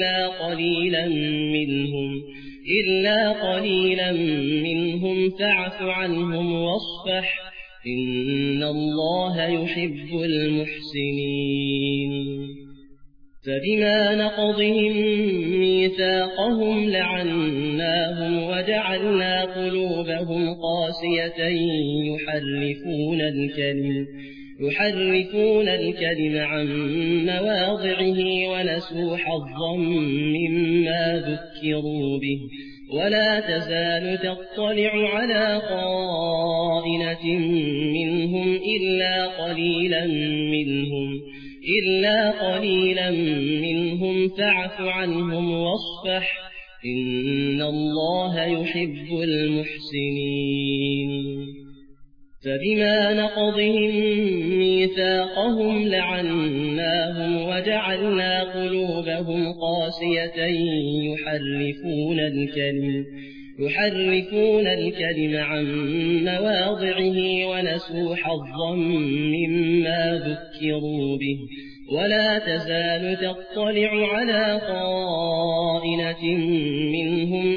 إلا قليلا منهم فاعف عنهم واصفح إن الله يحب المحسنين فبما نقضهم ميثاقهم لعناهم وجعلنا يحرفون الكلم عن مواضعه ونسوا حظا مما ذكروا به ولا تزال تطلع على خائنة منهم إلا قليلا منهم فاعف عنهم واصفح إن الله يحب المحسنين. فبما نقضهم ميثاقهم لعناهم وجعلنا قلوبهم قاسية يحرفون الكلم عن مواضعه ونسوا حظا مما ذكروا به ولا تزال تطلع على خائنة منهم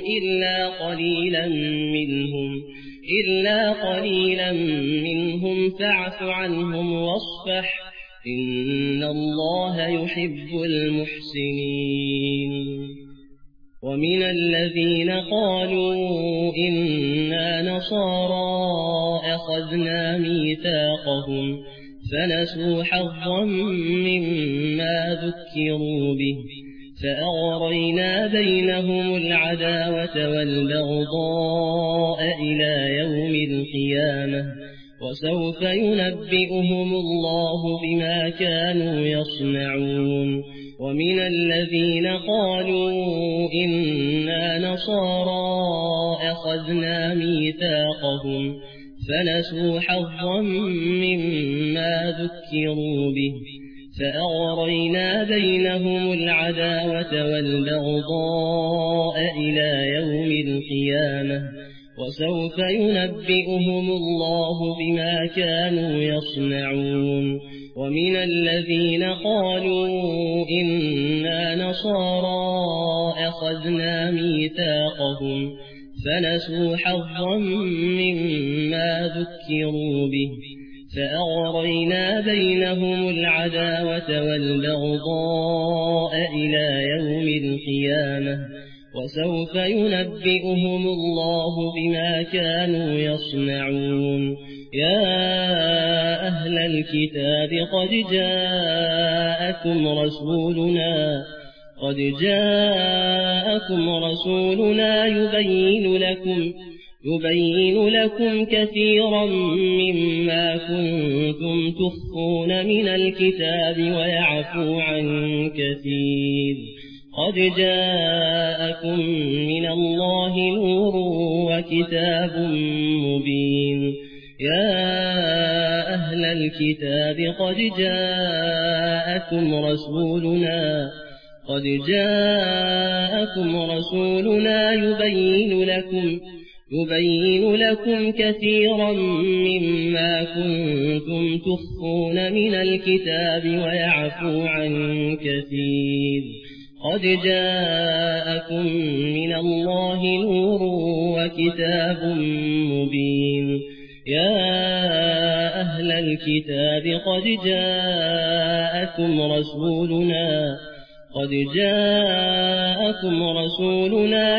إلا قليلا منهم فاعف عنهم واصفح إن الله يحب المحسنين. ومن الذين قالوا إنا نصارى أخذنا ميثاقهم فنسوا حظا مما ذكروا به فأغرينا بينهم العداوة والبغضاء إلى يوم القيامة وسوف ينبئهم الله بما كانوا يصنعون. ومن الذين قالوا إنا نصارى أخذنا ميثاقهم فنسوا حظا مما ذكروا به فأغرينا بينهم العداوة والبغضاء إلى يوم القيامة وسوف ينبئهم الله بما كانوا يصنعون. ومن الذين قالوا إنا نصارى أخذنا ميثاقهم فنسوا حظا مما ذكروا به فأغرينا بينهم العداوة والبغضاء إلى يوم القيامة وسوف ينبئهم الله بما كانوا يصنعون. يا أهل الكتاب قد جاءكم رسولنا يبين لكم كثيرا مما كنتم تخفون من الكتاب ويعفو عن كثير. قد جاءكم من الله نور وكتاب مبين. يا أهل الكتاب قد جاءكم رسولنا يبين لكم كثيرا مما كنتم تخفون من الكتاب ويعفو عن كثير. قد جاءكم من الله نور وكتاب مبين. يا أهل الكتاب قد جاءكم رسولنا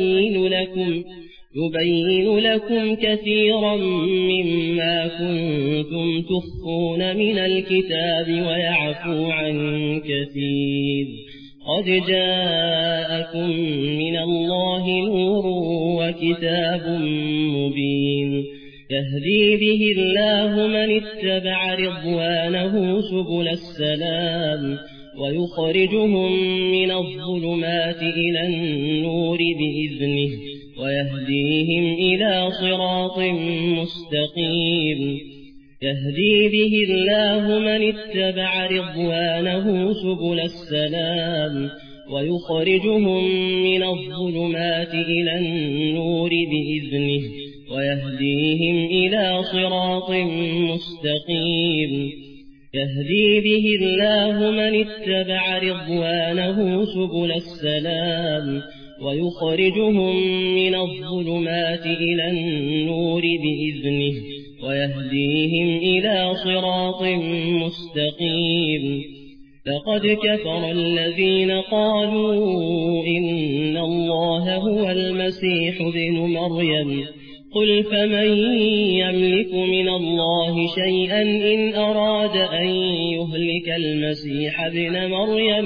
يبين لكم كثيرا مما كنتم تخفون من الكتاب ويعفو عن كثير. قد جاءكم من الله نور وكتاب مبين. يهدي به الله من اتبع رضوانه سبل السلام ويخرجهم من الظلمات إلى النور بإذنه ويهديهم إلى صراط مستقيم. يهدي به الله من اتبع رضوانه سبل السلام ويخرجهم من الظلمات إلى النور بإذنه ويهديهم إلى صراط مستقيم. يهدي به الله من اتبع رضوانه سبل السلام ويخرجهم من الظلمات إلى النور بإذنه ويهديهم إلى صراط مستقيم. لقد كفر الذين قالوا إن الله هو المسيح ابن مريم قل فمن يملك من الله شيئا إن أراد أن يهلك المسيح ابن مريم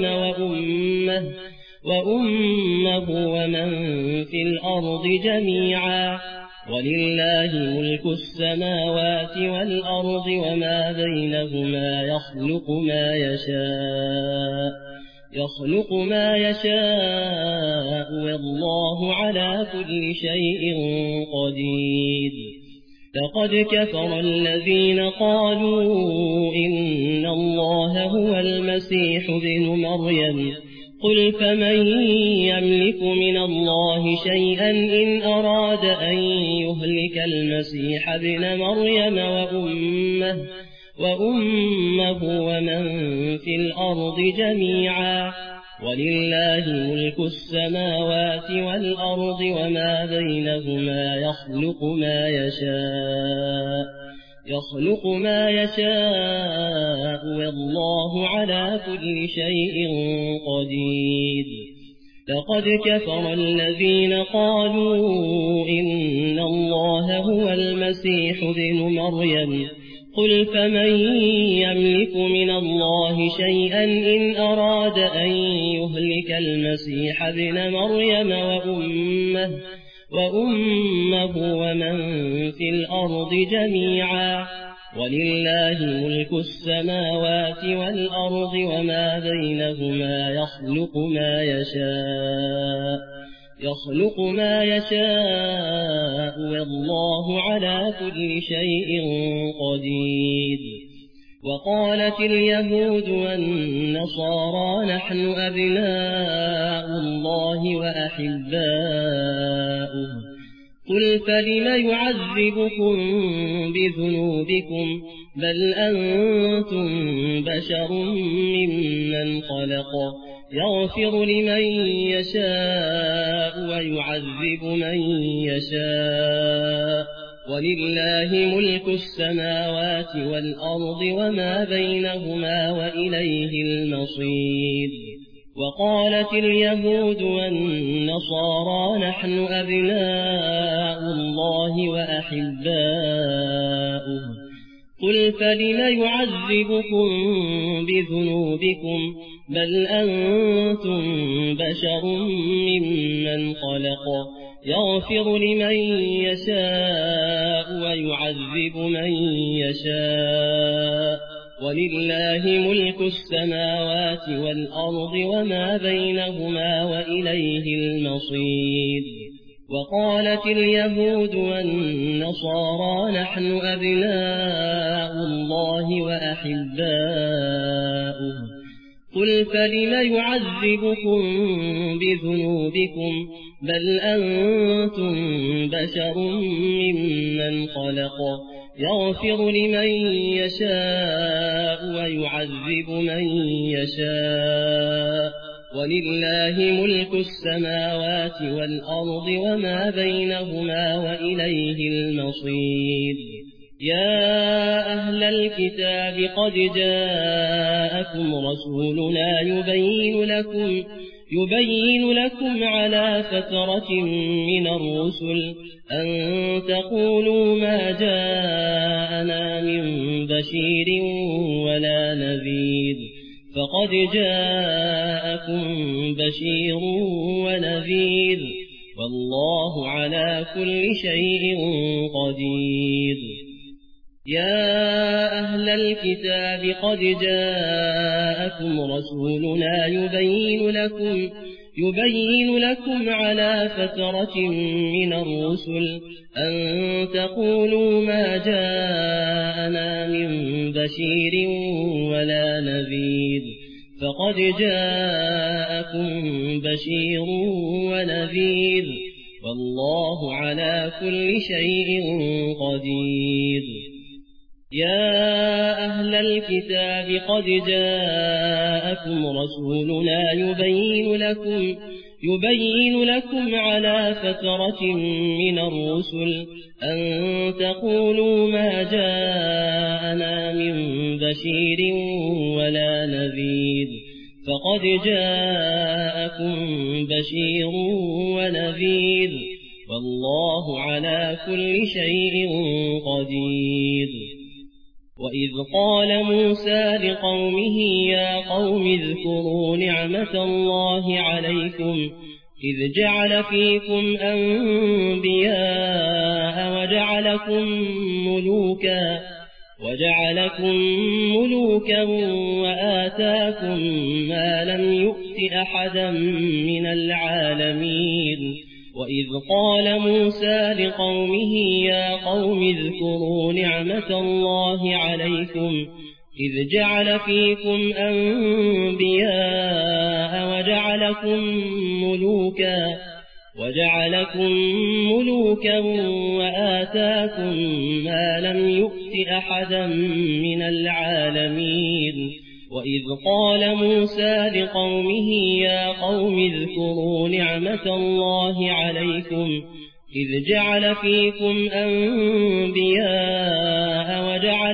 وأمه ومن في الأرض جميعا ولله ملك السماوات والأرض وما بينهما يخلق ما يشاء والله على كل شيء قدير. لقد كفر الذين قالوا إن الله هو المسيح ابن مريم قل فمن يملك من الله شيئا إن أراد أن يهلك المسيح ابن مريم وأمه ومن في الأرض جميعا ولله ملك السماوات والأرض وما بينهما يخلق ما يشاء والله على كل شيء قدير. لقد كفر الذين قالوا إن الله هو المسيح ابن مريم قل فمن يملك من الله شيئا إن أراد أن يهلك المسيح ابن مريم وأمه ومن في الأرض جميعا ولله ملك السماوات والأرض وما بينهما يخلق ما يشاء والله على كل شيء قدير. وقالت اليهود والنصارى نحن أبناء الله وأحباؤه قل فلم يعذبكم بذنوبكم بل أنتم بشر ممن خلق يغفر لمن يشاء ويعذب من يشاء ولله ملك السماوات والأرض وما بينهما وإليه المصير. وقالت اليهود والنصارى نحن أبناء الله وأحباؤه قل فلم يعذبكم بذنوبكم بل أنتم بشر ممن خلق يغفر لمن يشاء ويعذب من يشاء ولله ملك السماوات والأرض وما بينهما وإليه المصير. وقالت اليهود والنصارى نحن أبناء الله وأحباؤه قل فلم يعذبكم بذنوبكم بل أنتم بشر ممن خلق يغفر لمن يشاء ويعذب من يشاء ولله ملك السماوات والأرض وما بينهما وإليه المصير. يا أهل الكتاب قد جاءكم رسولنا يبين لكم على فترة من الرسل أن تقولوا ما جاءنا من بشير ولا نذير فقد جاءكم بشير ونذير والله على كل شيء قدير. يا أهل الكتاب قد جاءكم رسولنا يبين لكم على فترة من الرسل أن تقولوا ما جاءنا من بشير ولا نذير فقد جاءكم بشير ونذير والله على كل شيء قدير. يا أهل الكتاب قد جاءكم رسولنا يبين لكم على فترة من الرسل أن تقولوا ما جاءنا من بشير ولا نذير فقد جاءكم بشير ونذير والله على كل شيء قدير. وإذ قال موسى لقومه يا قوم اذكروا نعمة الله عليكم إذ جعل فيكم أنبياء وجعلكم ملوكا وآتاكم ما لم يؤت أحدا من العالمين. وإذ قال موسى لقومه يا قوم اذكروا نعمة الله عليكم إذ جعل فيكم أنبياء وجعلكم ملوكا وآتاكم ما لم يؤت أحدا من العالمين. وإذ قال موسى لقومه يا قوم اذكروا نعمة الله عليكم إذ جعل فيكم أنبياء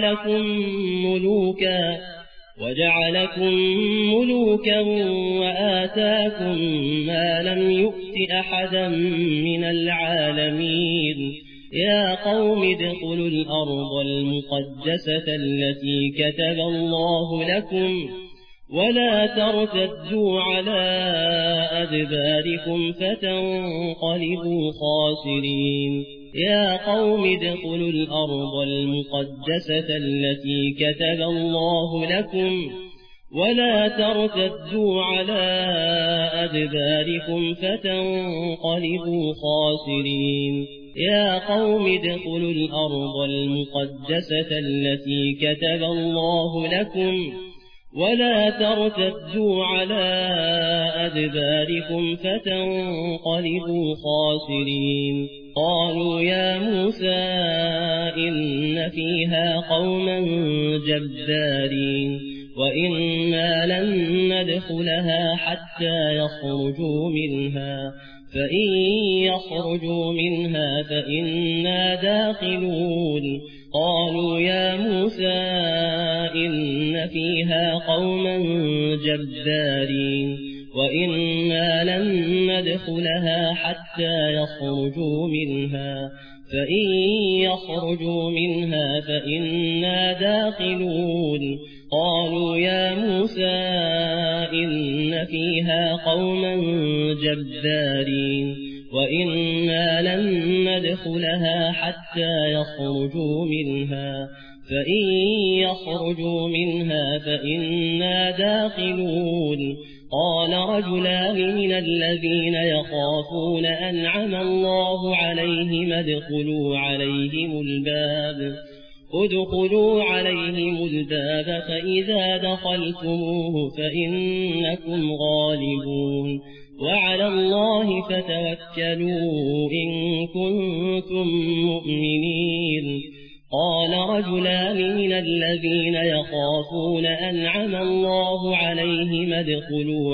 وجعلكم ملوكا وآتاكم ما لم يؤت أحدا من العالمين. يا قوم ادخلوا الأرض المقدسة التي كتب الله لكم ولا ترتدوا على أدباركم فتنقلبوا خاسرين. يا قوم ادخلوا الأرض المقدسة التي كتب الله لكم ولا ترتدوا على أدباركم فتنقلبوا خاسرين. يا قوم ادخلوا الأرض المقدسة التي كتب الله لكم ولا ترتدوا على أدباركم فتنقلبوا خاسرين. قالوا يا موسى إن فيها قوما جبارين وإنا لن ندخلها حتى يخرجوا منها فإن يخرجوا منها فإنا داخلون. قالوا يا موسى إن فيها قوما جبارين وإنا لن ندخلها حتى يخرجوا منها فإن يخرجوا منها فإنا داخلون. قالوا يا موسى إن فيها قوما جبارين وإنا لن ندخلها حتى يخرجوا منها فإن يخرجوا منها فإنا داخلون. قال رجلان من الذين يخافون أنعم الله عليهم ادخلوا عليهم الباب فإذا دخلتموه فإنكم غالبون وعلى الله فتوكلوا إن كنتم مؤمنين. قال رجلان من الذين يخافون أنعم الله عليهم ادخلوا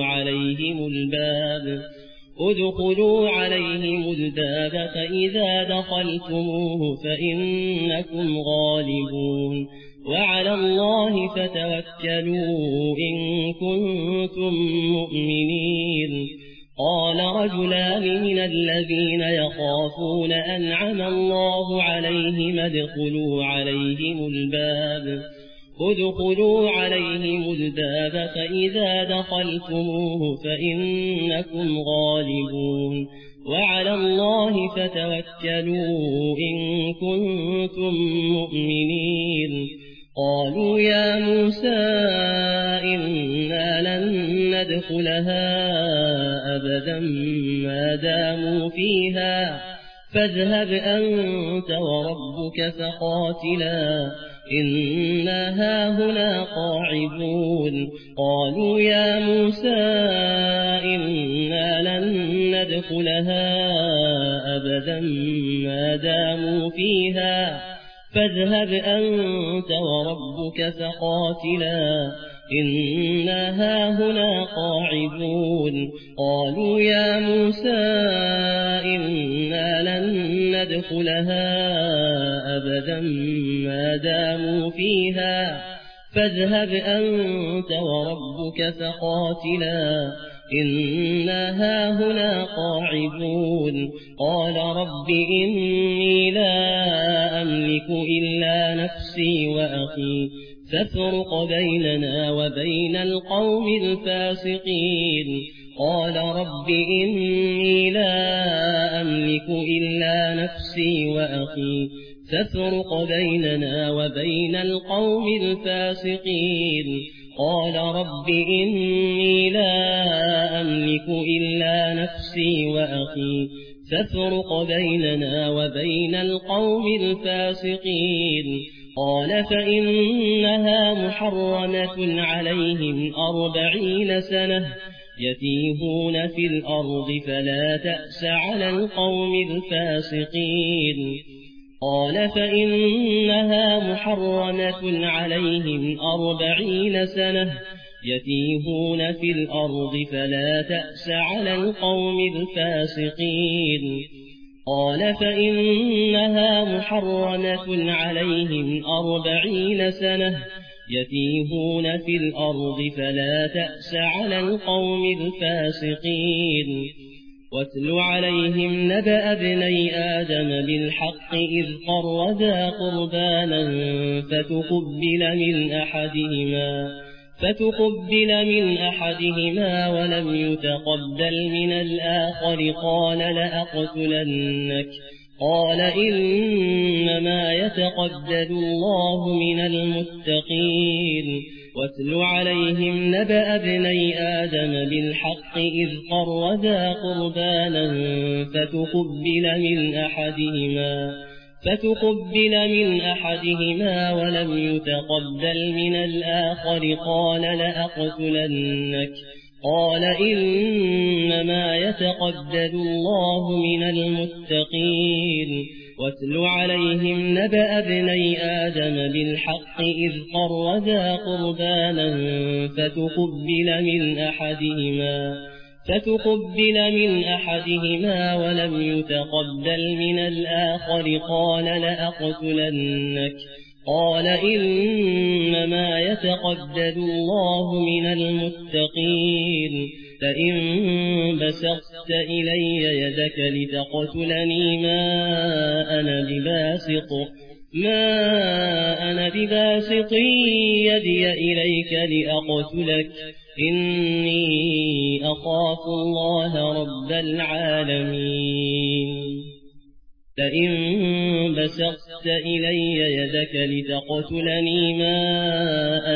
عليهم الباب فإذا دخلتموه فإنكم غالبون وعلى الله فتوكلوا إن كنتم مؤمنين. قال رجلان من الذين يخافون أنعم الله عليهم ادخلوا عليهم الباب فإذا دخلتموه فإنكم غالبون وعلى الله فتوكلوا إن كنتم مؤمنين. قالوا يا موسى إنا لن ندخلها أبدا ما داموا فيها فاذهب أنت وربك فقاتلا إنا هاهنا قاعدون. قالوا يا موسى إنا لن ندخلها أبدا ما داموا فيها فاذهب أنت وربك فقاتلا إنا هاهنا قاعدون. قالوا يا موسى إنا لن ندخلها أبدا ما داموا فيها فاذهب أنت وربك فقاتلا إنا هاهنا قاعدون قال رب إني لا أملك إلا نفسي وأخي فافرق بيننا وبين القوم الفاسقين قال رب إني لا أملك إلا نفسي وأخي فافرق بيننا وبين القوم الفاسقين قال رب إني لا أملك إلا نفسي وأخي فافرق بيننا وبين القوم الفاسقين قال فإنها محرمة عليهم 40 سنة يتيهون في الأرض فلا تأس على القوم الفاسقين قال فإنها محرمة عليهم 40 سنة يتيهون في الأرض فلا تأس على القوم الفاسقين قال فإنها محرمة عليهم 40 سنة يتيهون في الأرض فلا تأس على القوم الفاسقين واتل عليهم نبأ ابني آدم بالحق إذ قربا قربانا فتقبل من أحدهما ولم يتقبل من الآخر قال لأقتلنك قال إنما يتقبل الله من المتقين واتل عليهم نبأ ابني آدم بالحق إذ قربا قربانا فتقبل من أحدهما ولم يتقبل من الآخر قال لأقتلنك قال إنما يتقبل الله من المتقين واتل عليهم نبأ ابني آدم بالحق إذ قربا قربانا فتقبل من أحدهما ولم يتقبل من الآخر قال لأقتلنك قال إنما يتقبل الله من المتقين لئن بسطت إلي يدك لتقتلني ما أنا بباسط يدي إليك لأقتلك إني أخاف الله رب العالمين لئن بسطت إلي يدك لتقتلني ما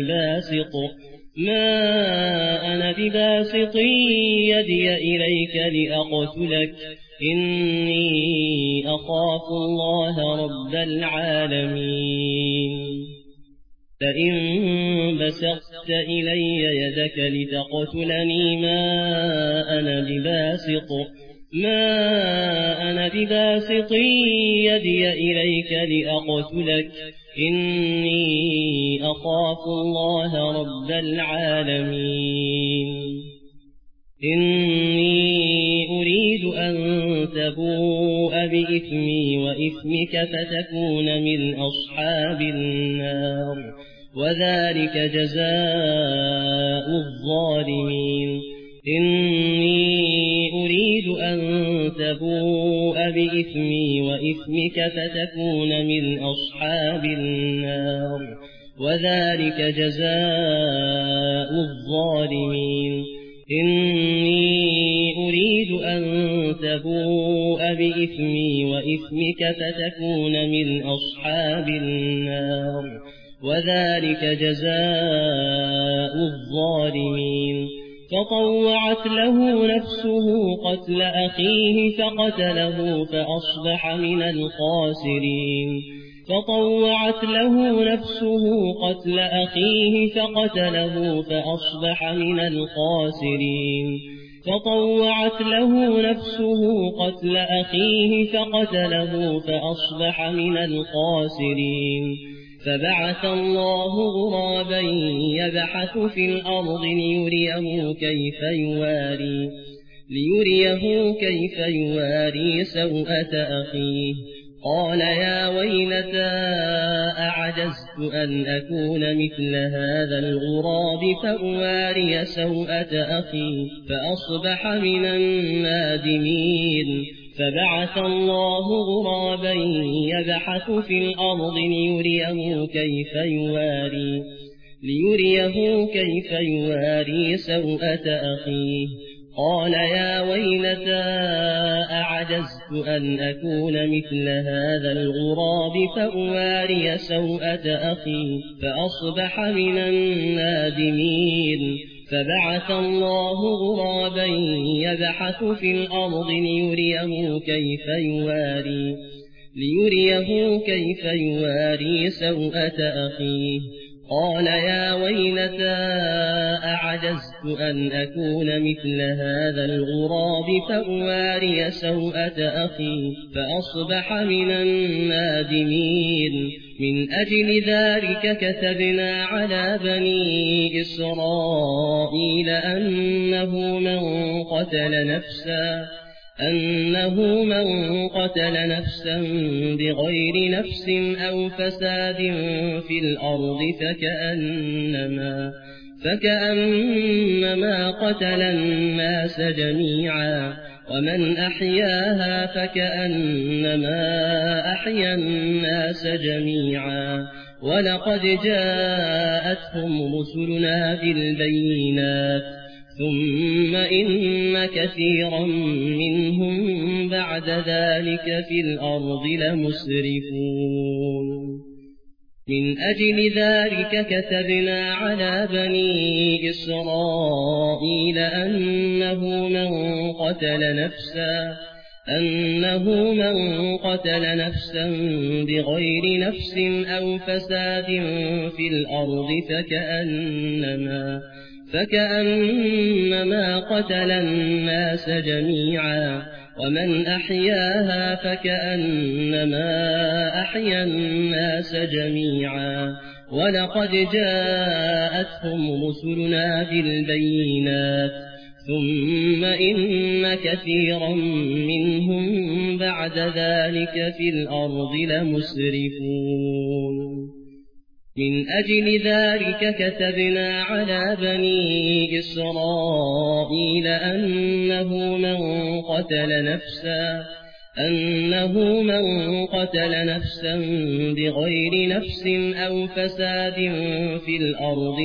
أنا بباسط يدي إليك لأقتلك إني أخاف الله رب العالمين لئن بسطت إلي يدك لتقتلني ما أنا بباسط يدي إليك لأقتلك إني أخاف الله رب العالمين إني أريد أن تبوء بإثمي وإثمك فتكون من أصحاب النار وذلك جزاء الظالمين إني أريد أن تبوء بإثمي وإثمك فتكون من أصحاب النار وذلك جزاء الظالمين إني أريد أن تبوء بإثمي وإثمك فتكون من أصحاب النار وذلك جزاء الظالمين فطوعت له نفسه قتل أخيه فقتله فأصبح من الخاسرين فطوعت له نفسه قتل أخيه فقتله فأصبح من الخاسرين فطوعت له نفسه قتل أخيه فقتله فأصبح من الخاسرين فبعث الله غرابا يبحث في الأرض ليريه كيف يواري سوءة أخيه قال يا ويلتى أعجزت أن أكون مثل هذا الغراب فأواري سوءة أخي فأصبح من النادمين. فبعث الله غرابا يبحث في الأرض ليريه كيف يواري سوءة أخيه. قال يا ويلتى أعجزت أن أكون مثل هذا الغراب فأواري سوءة أخي فأصبح من النادمين. فبعث الله غرابا يبحث في الأرض ليريه كيف يواري سوءة أخيه. قال يا ويلتى أعجزت أن أكون مثل هذا الغراب فأواري سوءة أخي فأصبح من النادمين. من أجل ذلك كتبنا على بني إسرائيل أنه من قتل نفسا بغير نفس أو فساد في الأرض فكأنما قتل الناس جميعا ومن أحياها فكأنما أحيا الناس جميعا. ولقد جاءتهم رسلنا بالبينات ثم إن كثيرا منهم بعد ذلك في الأرض لمسرفون. من أجل ذلك كتبنا على بني إسرائيل أنه من قتل نفسا بغير نفس أو فساد في الأرض فكأنما قتل الناس جميعا ومن أحياها فكأنما أحيا الناس جميعا. ولقد جاءتهم رسلنا بالبينات ثم إن كثيرا منهم بعد ذلك في الأرض لمسرفون. من أجل ذلك كتبنا على بني إسرائيل أنه من قتل نفسا بغير نفس أو فساد في الأرض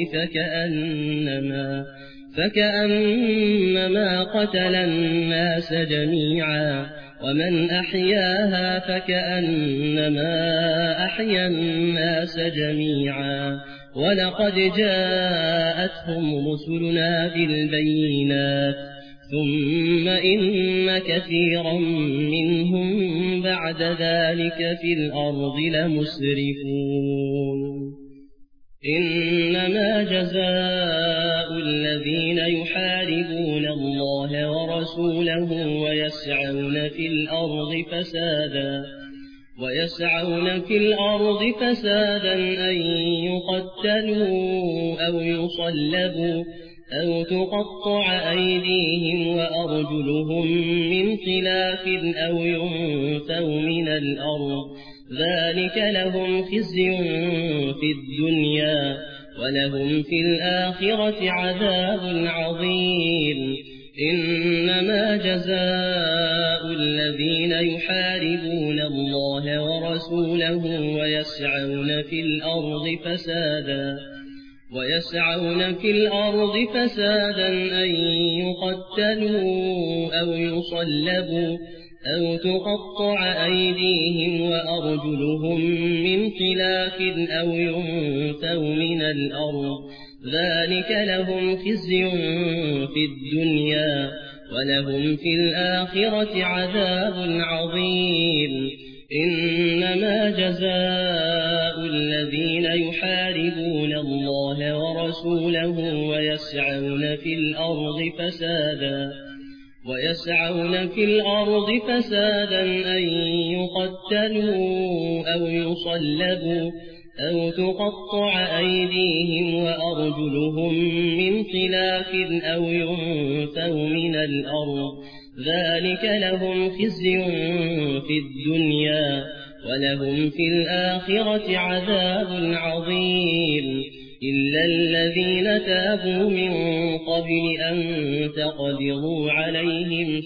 فكأنما قتل الناس جميعا ومن أحياها فكأنما أحيا الناس جميعا. ولقد جاءتهم رسلنا بالبينات ثم إن كثيرا منهم بعد ذلك في الأرض لمسرفون. إنما جزاء الذين يحاربون الله ورسوله ويسعون في الأرض فسادا أن يقتلوا أو يصلبوا أو تقطع أيديهم وأرجلهم من خلاف أو ينفوا من الأرض ذلك لهم خزي في الدنيا ولهم في الآخرة عذاب عظيم. إنما جزاء الذين يحاربون الله ورسوله ويسعون في الأرض فسادا أن يقتلوا أو يصلبوا أو تقطع أيديهم وأرجلهم من خلاف أو ينفوا من الأرض ذلك لهم خزي في الدنيا ولهم في الآخرة عذاب عظيم. إنما جزاء الذين يحاربون الله ورسوله ويسعون في الأرض فسادا أن يقتلوا أو يصلبوا أو تقطع أيديهم وأرجلهم من خلاف أو ينفوا من الأرض ذلك لهم خزي في الدنيا ولهم في الآخرة عذاب عظيم إلا الذين تابوا من قبل أن تقدروا عليهم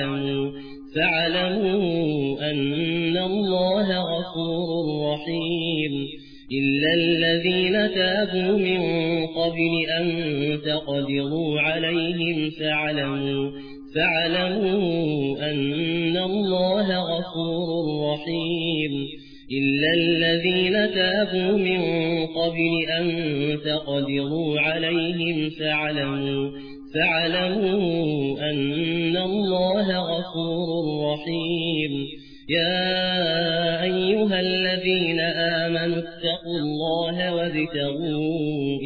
فاعلموا أن الله غفور رحيم إلا الذين تابوا من قبل أن تقدروا عليهم فاعلموا أن الله غفور رحيم إلا الذين تابوا من قبل أن تقدروا عليهم فاعلموا أن الله غفور رحيم يا أيها الذين آمنوا اتقوا الله وابتغوا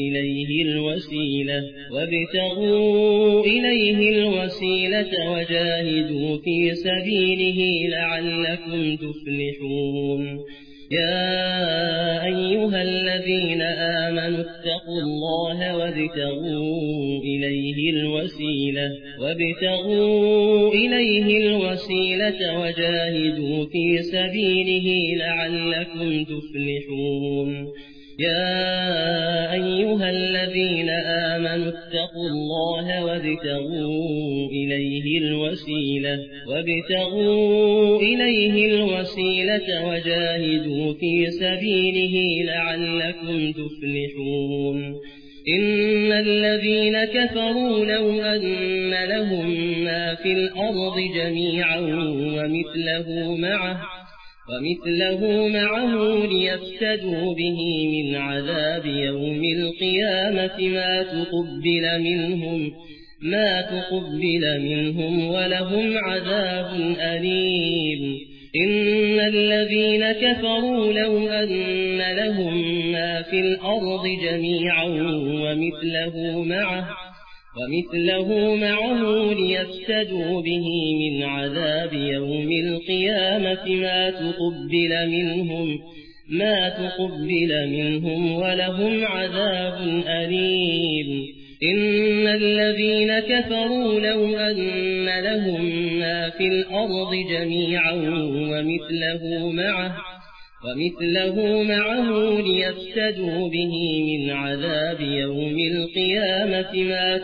إليه الوسيلة وجاهدوا في سبيله لعلكم تفلحون يا أيها الذين آمنوا اتقوا الله وابتغوا إليه الوسيلة وجاهدوا في سبيله لعلكم تفلحون يا أيها الذين آمنوا اتقوا الله وابتغوا إليه الوسيلة وجاهدوا في سبيله لعلكم تفلحون إن الذين كفروا لو أن لهم ما في الأرض جميعا ومثله معه ليفتدوا به من عذاب يوم القيامة ما تقبل منهم ولهم عذاب أليم إن الذين كفروا لو أن لهم ما في الأرض جميعا ومثله معه ليفتدوا به من عذاب يوم القيامة ما تقبل منهم ولهم عذاب أليم إن الذين كفروا لو أن لهم ما في الأرض جميعا ومثله معه ليفتدوا به من عذاب يوم القيامة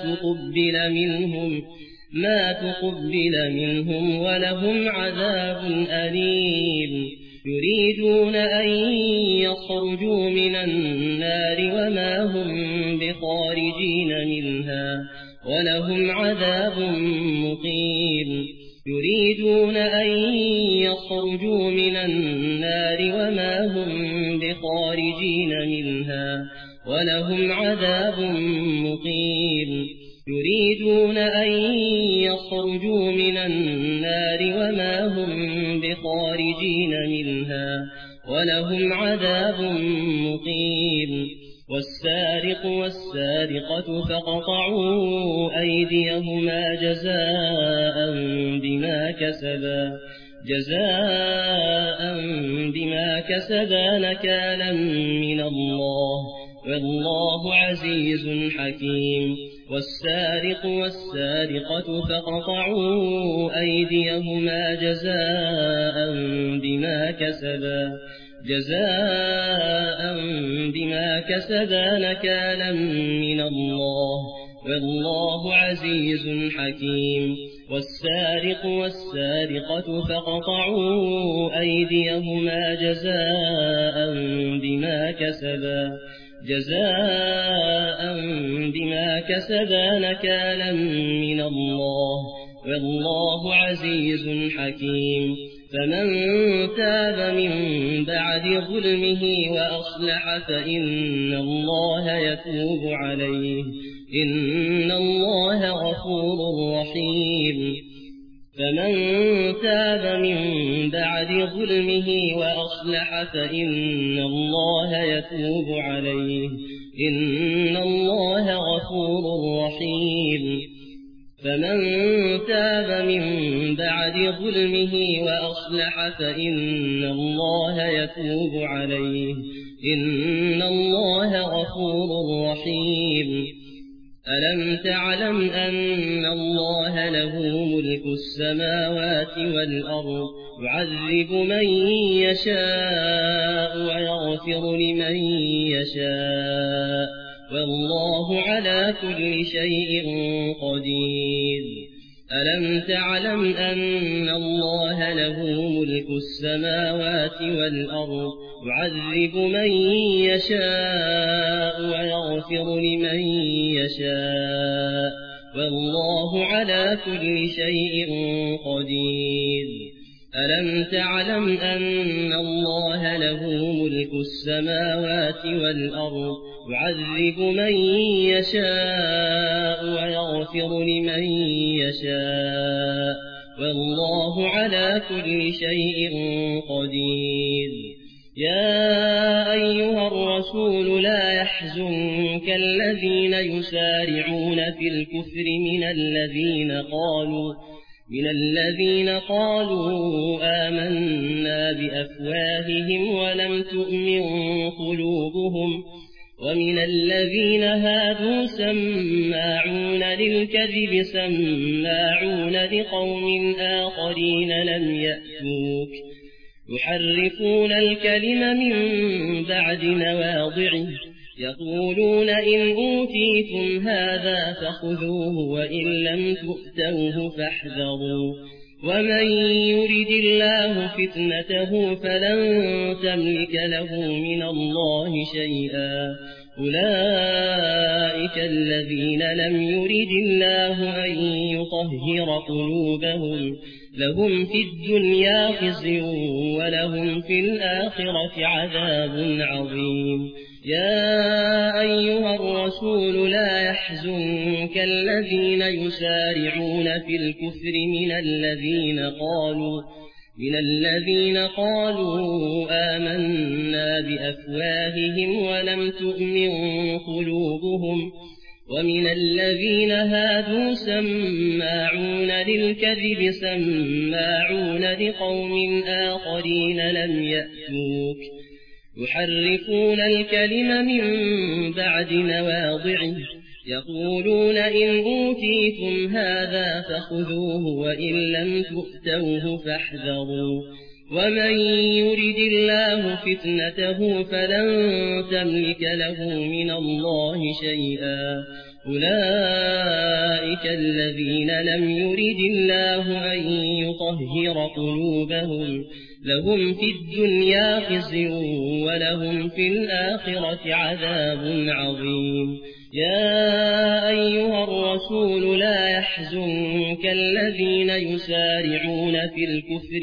ما تقبل منهم ولهم عذاب أليم يريدون أن يخرجوا من النار وما هم بخارجين منها ولهم عذاب مقيم يريدون أن يخرجوا من النار وما هم بخارجين منها ولهم عذاب مقيم يريدون أن يخرجوا من النار وما هم بخارجين منها ولهم عذاب مقيم والسارق والسارقة فاقطعوا أيديهما جزاء بما كسبا نكالا من الله والله عزيز حكيم والسارق والسارقة فاقطعوا أيديهما جزاء بما كسبا نكالا من الله والله عزيز حكيم والسارق والسارقة فاقطعوا أيديهما جزاء بما كسبا نكالا من الله والله عزيز حكيم فمن تاب من بعد ظلمه وأصلح فإن الله يتوب عليه إن الله غفور رحيم فمن تاب من بعد ظلمه وأصلح فإن الله يتوب عليه إن الله غفور رحيم فمن تاب من بعد ظلمه وأصلح فإن الله يتوب عليه إن الله غفور رحيم ألم تعلم أن الله له ملك السماوات والأرض يعذب من يشاء ويغفر لمن يشاء والله على كل شيء قدير. ألم تعلم أن الله له ملك السماوات والأرض يعذب من يشاء ويغفر لمن يشاء والله على كل شيء قدير. ألم تعلم أن الله له ملك السماوات والأرض يعذب من يشاء ويغفر لمن يشاء والله على كل شيء قدير. يا أيها الرسول لا يحزنك الذين يسارعون في الكفر من الذين قالوا آمنا بأفواههم ولم تؤمن قلوبهم ومن الذين هادوا سماعون للكذب سماعون لقوم آخرين لم يأتوك يحرفون الكلم من بعد مواضعه يقولون إن أوتيتم هذا فخذوه وإن لم تؤتوه فاحذروا ومن يرد الله فتنته فلن تملك له من الله شيئا. أولئك الذين لم يرد الله أن يطهر قلوبهم لهم في الدنيا خزي ولهم في الآخرة عذاب عظيم. يا أيها الرسول لا يحزنك الذين يسارعون في الكفر من الذين قالوا آمنا بأفواههم ولم تؤمن قلوبهم ومن الذين هادوا سماعون للكذب سماعون لقوم آخرين لم يأتوك يحرفون الكلم من بعد مواضعه يقولون إن أوتيتم هذا فخذوه وإن لم تؤتوه فاحذروا ومن يرد الله فتنته فلن تملك له من الله شيئا. أولئك الذين لم يرد الله أن يطهر قلوبهم لهم في الدنيا خزي ولهم في الآخرة عذاب عظيم. يا أيها الرسول لا يحزنك الذين يسارعون في الكفر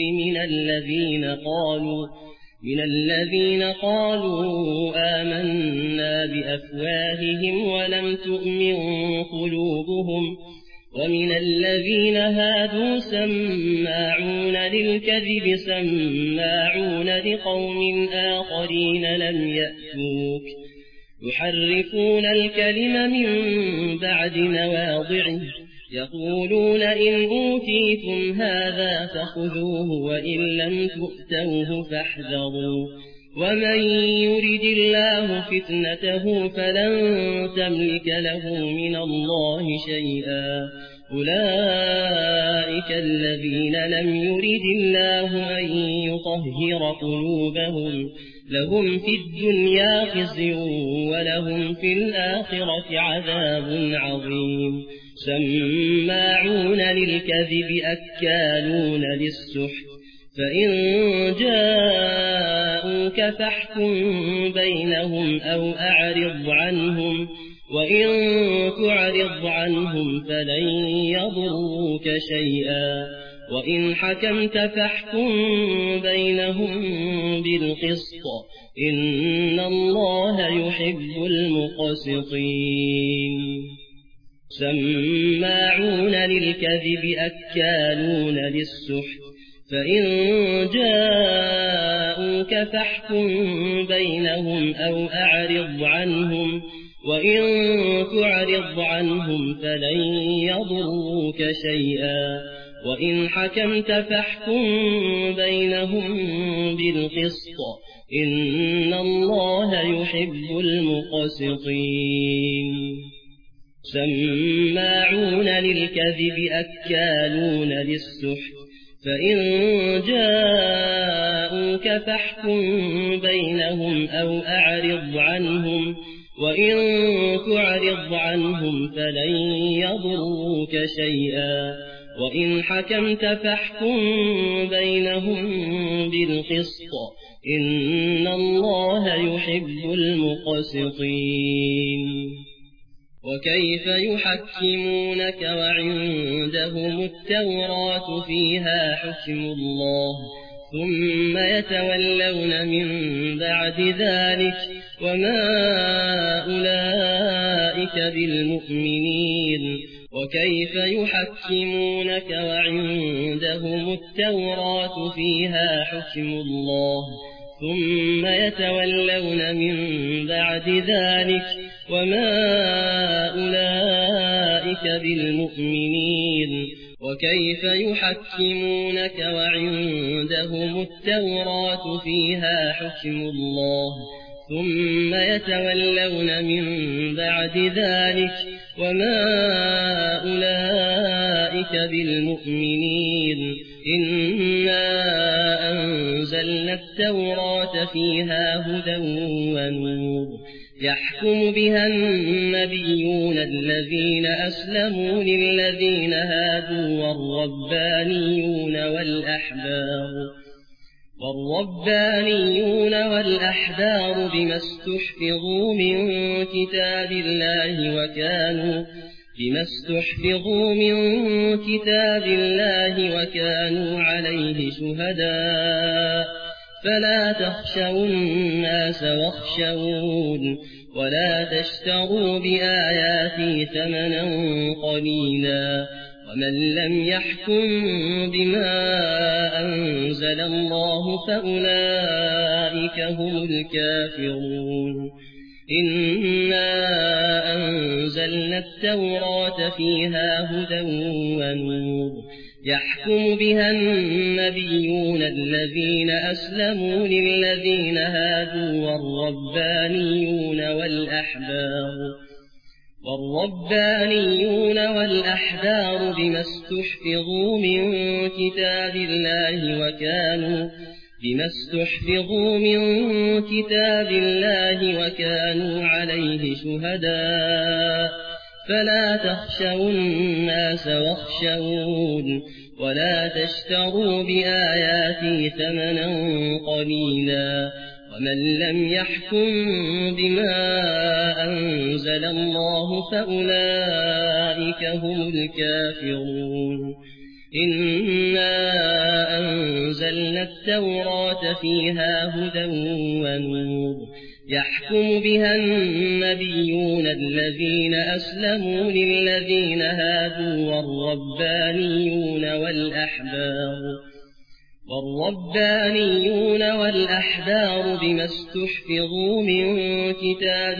من الذين قالوا آمنا بأفواههم ولم تؤمن قلوبهم ومن الذين هادوا سماعون للكذب سماعون لقوم آخرين لم يأتوك يحرفون الكلم من بعد مواضعه يقولون إن أوتيتم هذا فخذوه وإن لم تؤتوه فاحذروا ومن يرد الله فتنته فلن تملك له من الله شيئا. أولئك الذين لم يرد الله أن يطهر قلوبهم لهم في الدنيا خزي ولهم في الآخرة عذاب عظيم. سماعون للكذب أكالون للسحت فإن جاءوك فاحكم بينهم أو أعرض عنهم وإن تعرض عنهم فلن يضروك شيئا وإن حكمت فاحكم بينهم بالقسط إن الله يحب المقسطين. سماعون للكذب أكالون للسحت فإن جاءوك فاحكم بينهم أو أعرض عنهم وإن تعرض عنهم فلن يضروك شيئا وإن حكمت فاحكم بينهم بالقسط إن الله يحب المقسطين. سماعون للكذب أكالون للسحت فإن جاءوك فاحكم بينهم أو أعرض عنهم، وإن تعرض عنهم فلن يضروك شيئا، وإن حكمت فاحكم بينهم بالقسط، إن الله يحب المقسطين. وكيف يحكمونك وعندهم التوراة فيها حكم الله، ثم يتولون من بعد ذلك وما أولئك بالمؤمنين. وكيف يحكمونك وعندهم التوراة فيها حكم الله، ثم يتولون من بعد ذلك وما أولئك بالمؤمنين. وكيف يحكمونك وعندهم التوراة فيها حكم الله، ثم يتولون من بعد ذلك وما أولئك بالمؤمنين. إنا أنزلنا التوراة فيها هدى ونور، يحكم بها النبيون الذين أسلموا للذين هادوا والربانيون والأحبار بما استحفظوا من كتاب الله وكانوا عليه شهداء. فلا تخشوا الناس واخشون، ولا تشتروا بآياتي ثمنا قليلا، ومن لم يحكم بما أنزل الله فأولئك هم الكافرون. إنا أنزلنا التوراة فيها هدى ونور، يحكم بها النبيون الذين أسلموا للذين هادوا والربانيون والأحبار بما استحفظوا من كتاب الله وكانوا عليه شهداء. فلا تخشوا الناس واخشون، ولا تشتروا بآياتي ثمنا قليلا، ومن لم يحكم بما أنزل الله فأولئك هم الكافرون. إنا أنزلنا التوراة فيها هدى ونور، يحكم بها النبيون الذين أسلموا للذين هادوا والربانيون والأحبار بما استحفظوا من كتاب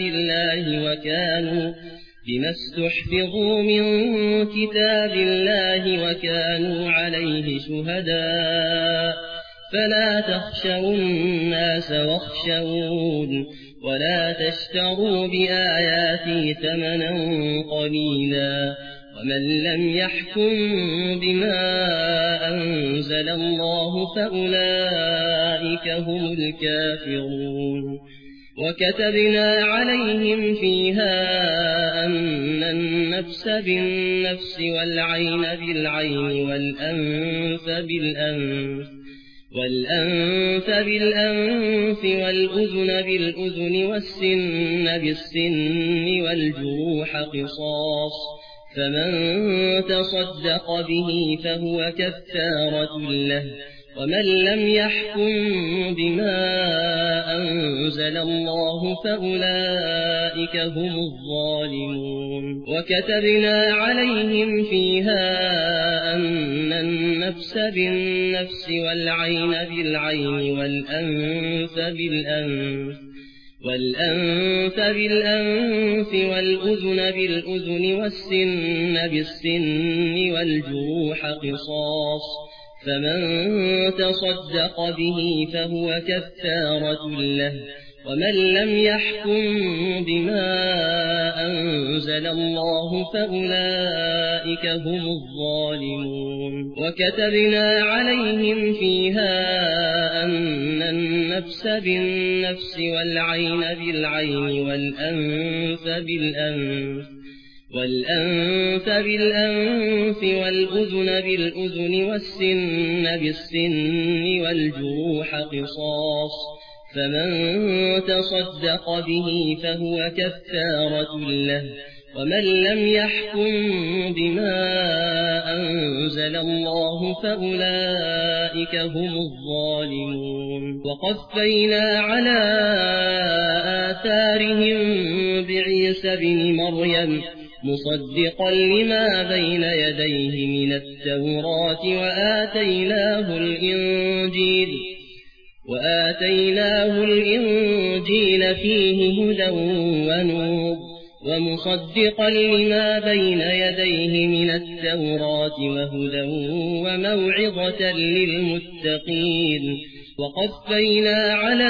الله وكانوا عليه شهداء. فلا تخشوا الناس واخشون، ولا تشتروا بآياتي ثمنا قليلا، ومن لم يحكم بما أنزل الله فأولئك هم الكافرون. وكتبنا عليهم فيها أن النفس بالنفس والعين بالعين والأنف بالأنف والأذن بالأذن والسن بالسن والجروح قصاص، فمن تصدق به فهو كفارة له، ومن لم يحكم بما أنزل الله فأولئك هم الظالمون. وكتبنا عليهم فيها أن النفس بالنفس والعين بالعين والأنف بالأنف والأذن بالأذن والسن بالسن والجروح قصاص، فمن تصدق به فهو كفارة له، ومن لم يحكم بما أنزل الله فأولئك هم الظالمون وكتبنا عليهم فيها أن النفس بالنفس والعين بالعين والأنف بالأنف والأذن بالأذن والسن بالسن والجروح قصاص فمن تصدق به فهو كفارة له ومن لم يحكم بما أنزل الله فأولئك هم الظالمون وقفينا على آثارهم بعيسى بن مريم مصدقا لما بين يديه من التوراة وآتيناه الإنجيل فيه هدى ونور ومصدقا لما بين يديه من التوراة وهدى وموعظة للمتقين وقفينا على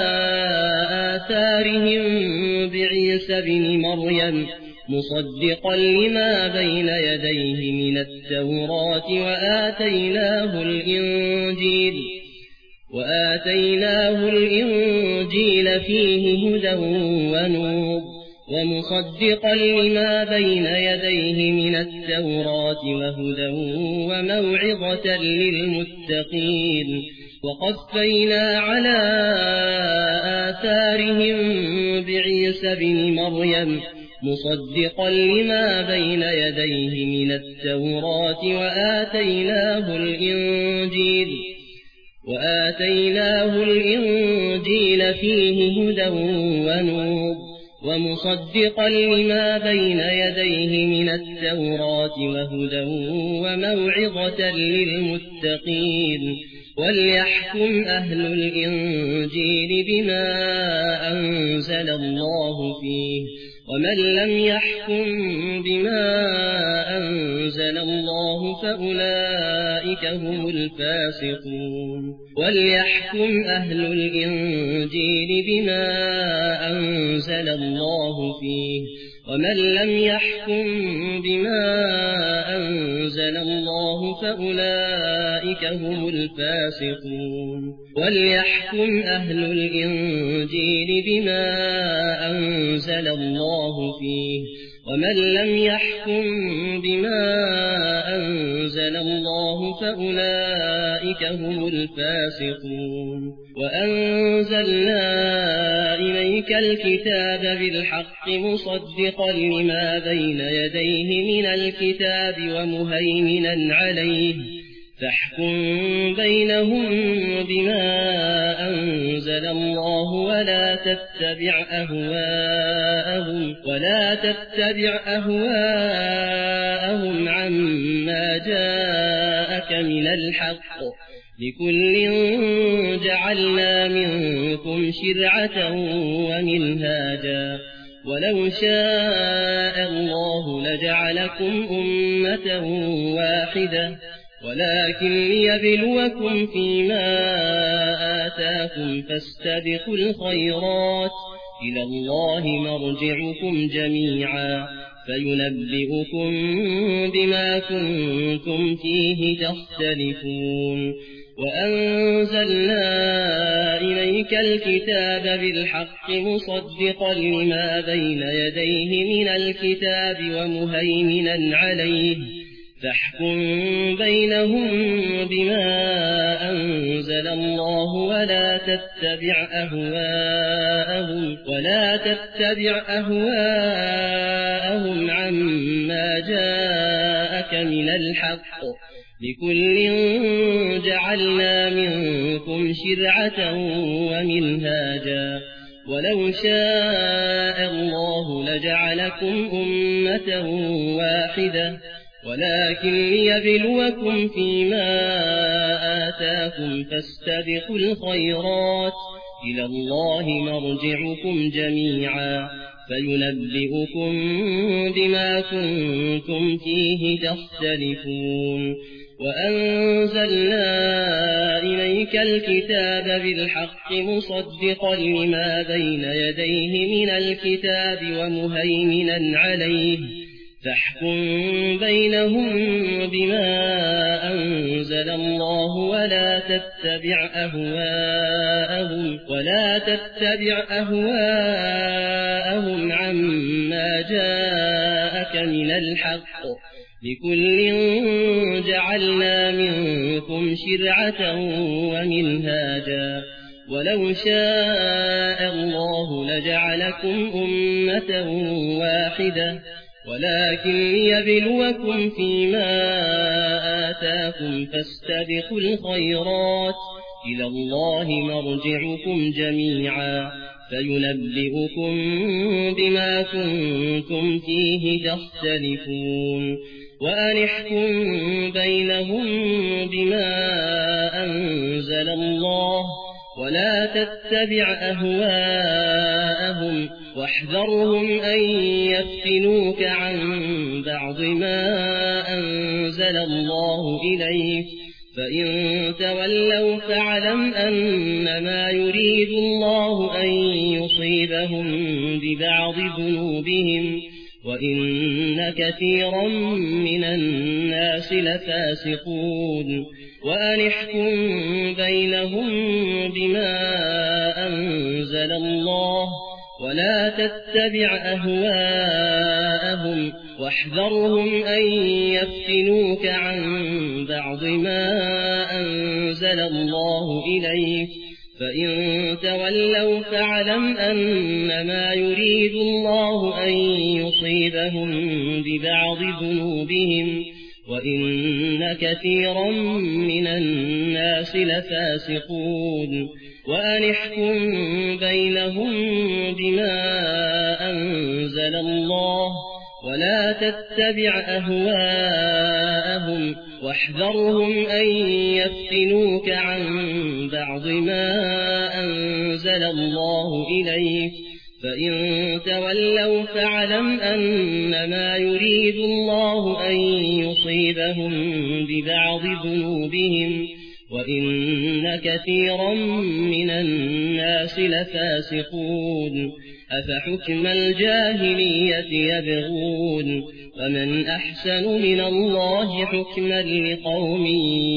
آثارهم بعيسى بن مريم مصدقا لما بين يديه من التوراة وآتيناه الإنجيل فيه هدى ونور ومصدقا لما بين يديه من التوراة وهدى وموعظة للمتقين وقفينا على آثارهم بعيسى بن مريم مصدقا لما بين يديه من التوراة وآتيناه الإنجيل فيه هدى ونور ومصدقا لما بين يديه من التوراة وهدى وموعظة للمتقين وليحكم أهل الإنجيل بما أنزل الله فيه ومن لم يحكم بما أنزل الله فأولئك هم الفاسقون وليحكم أهل الإنجيل بما أنزل الله فيه ومن لم يحكم بما أنزل الله فأولئك هم الفاسقون وليحكم أهل الإنجيل بما أنزل الله فيه ومن لم يحكم بما أنزل الله فأولئك هم الفاسقون وأنزلنا إليك الكتاب بالحق مصدقا لما بين يديه من الكتاب ومهيمنا عليه فاحكم بينهم بما أنزل الله ولا تتبع أهواءهم عما جاءك من الحق لكل جعلنا منكم شرعة ومنهاجا ولو شاء الله لجعلكم أمة واحدة ولكن ليبلوكم فيما آتاكم فاستبقوا الخيرات إلى الله مرجعكم جميعا فينبئكم بما كنتم فيه تختلفون وأنزلنا إليك الكتاب بالحق مصدقا لما بين يديه من الكتاب ومهيمنا عليه فاحكم بينهم بما أنزل الله ولا تتبع أهواءهم عما جاءك من الحق لكل جعلنا منكم شرعة ومنهاجا ولو شاء الله لجعلكم أمة واحدة ولكن ليبلوكم فيما آتاكم فاستبقوا الخيرات إلى الله مرجعكم جميعا فينبئكم بما كنتم فيه تختلفون وأنزلنا إليك الكتاب بالحق مصدقا لما بين يديه من الكتاب ومهيمنا عليه فاحكم بينهم بما أنزل الله ولا تتبع أهواءهم عما جاءك من الحق لكل جعلنا منكم شرعة ومنهاجا ولو شاء الله لجعلكم أمة واحدة ولكن ليبلوكم فيما آتاكم فاستبقوا الخيرات إلى الله مرجعكم جميعا فينبئكم بما كنتم فيه تختلفون وأن احكم بينهم بما أنزل الله ولا تتبع أهواءهم واحذرهم أن يفتنوك عن بعض ما أنزل الله إليك فإن تولوا فاعلم أنما يريد الله أن يصيبهم ببعض ذنوبهم وإن كثيرا من الناس لفاسقون وأن احكم بينهم بما أنزل الله ولا تتبع أهواءهم واحذرهم أن يفتنوك عن بعض ما أنزل الله إليك فإن تولوا فاعلم أنما يريد الله أن يصيبهم ببعض ذنوبهم وإن كثيرا من الناس لفاسقون وأن احكم بينهم بما أنزل الله ولا تتبع أهواءهم واحذرهم أن يفتنوك عن بعض ما أنزل الله إليك فإن تولوا فاعلم أنما يريد الله أن يصيبهم ببعض ذنوبهم وإن كثيرا من الناس لفاسقون أفحكم الجاهلية يبغون ومن أحسن من الله حكما لقوم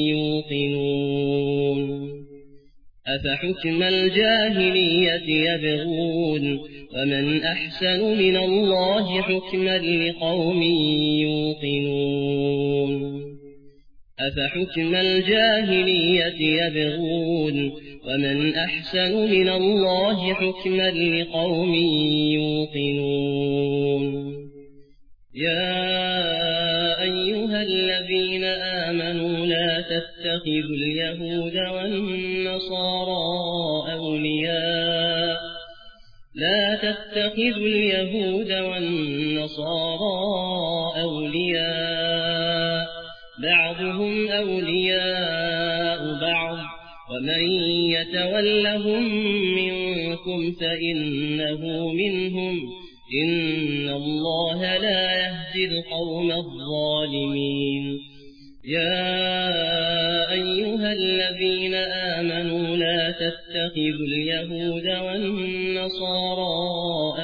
يوقنون أفحكم الجاهلية يبغون ومن أحسن من الله حكما لقوم يوقنون أفحكم الجاهلية يبغون ومن أحسن من الله حكما لقوم يوقنون يا أيها الذين آمنوا لا تتخذوا اليهود والنصارى أولياء بعضهم أولياء بعض ومن يتولهم منكم فإنه منهم إن الله لا يهدي القوم الظالمين يا أيها الذين آمنوا لا تتخذوا اليهود والنصارى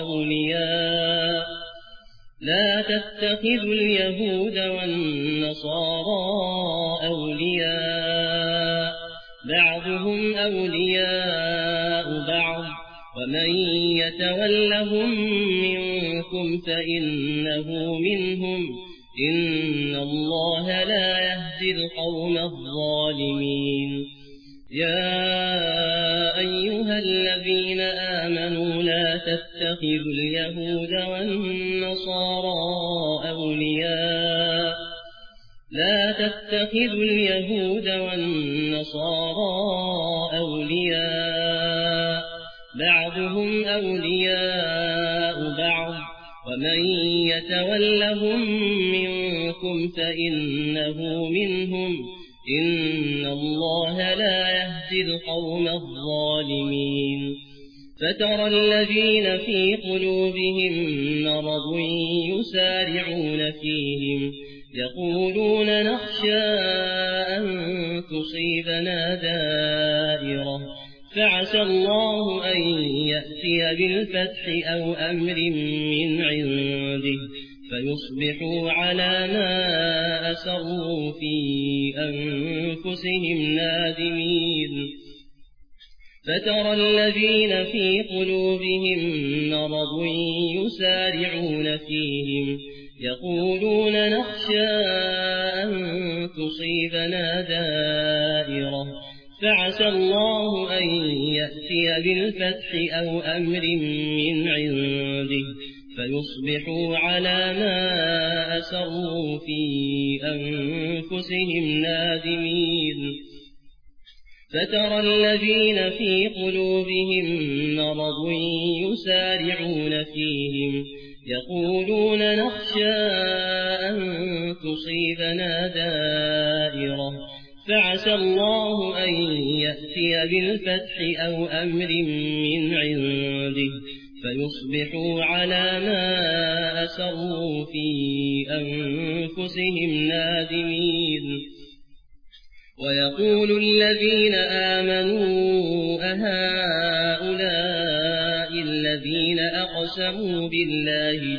أولياء بعضهم أولياء بعض ومن يتولهم منكم فإنه منهم إن الله لا يهدي القوم الظالمين يا أيها الذين آمنوا لا تتخذوا اليهود والنصارى أولياء بعضهم أولياء بعض ومن يتولهم منكم فإنه منهم إن الله لا يهدي القوم الظالمين فترى الذين في قلوبهم مرض يسارعون فيهم يقولون نخشى أن تصيبنا دائرة فعسى الله أن يأتي بالفتح أو أمر من عنده فيصبحوا على ما أسروا في أنفسهم نادمين. فترى الذين في قلوبهم مرض يسارعون فيهم يقولون نخشى أن تصيبنا دائرة فعسى الله أن يأتي بالفتح أو أمر من عنده فيصبحوا على ما أسروا في أنفسهم نادمين. فترى الذين في قلوبهم مرض يسارعون فيهم يقولون نخشى أن تصيبنا دائرة فعسى الله أن يأتي بالفتح أو أمر من عنده فيصبحوا على ما أسروا في أنفسهم نادمين. ويقول الذين آمنوا أهؤلاء الذين أقسموا بالله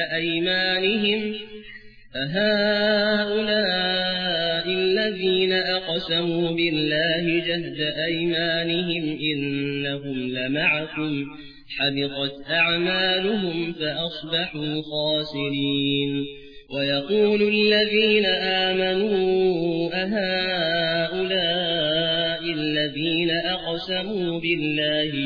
جهد أيمانهم إنهم لمعكم حبطت أعمالهم فأصبحوا خاسرين. ويقول الذين آمنوا أهؤلاء الذين أقسموا بالله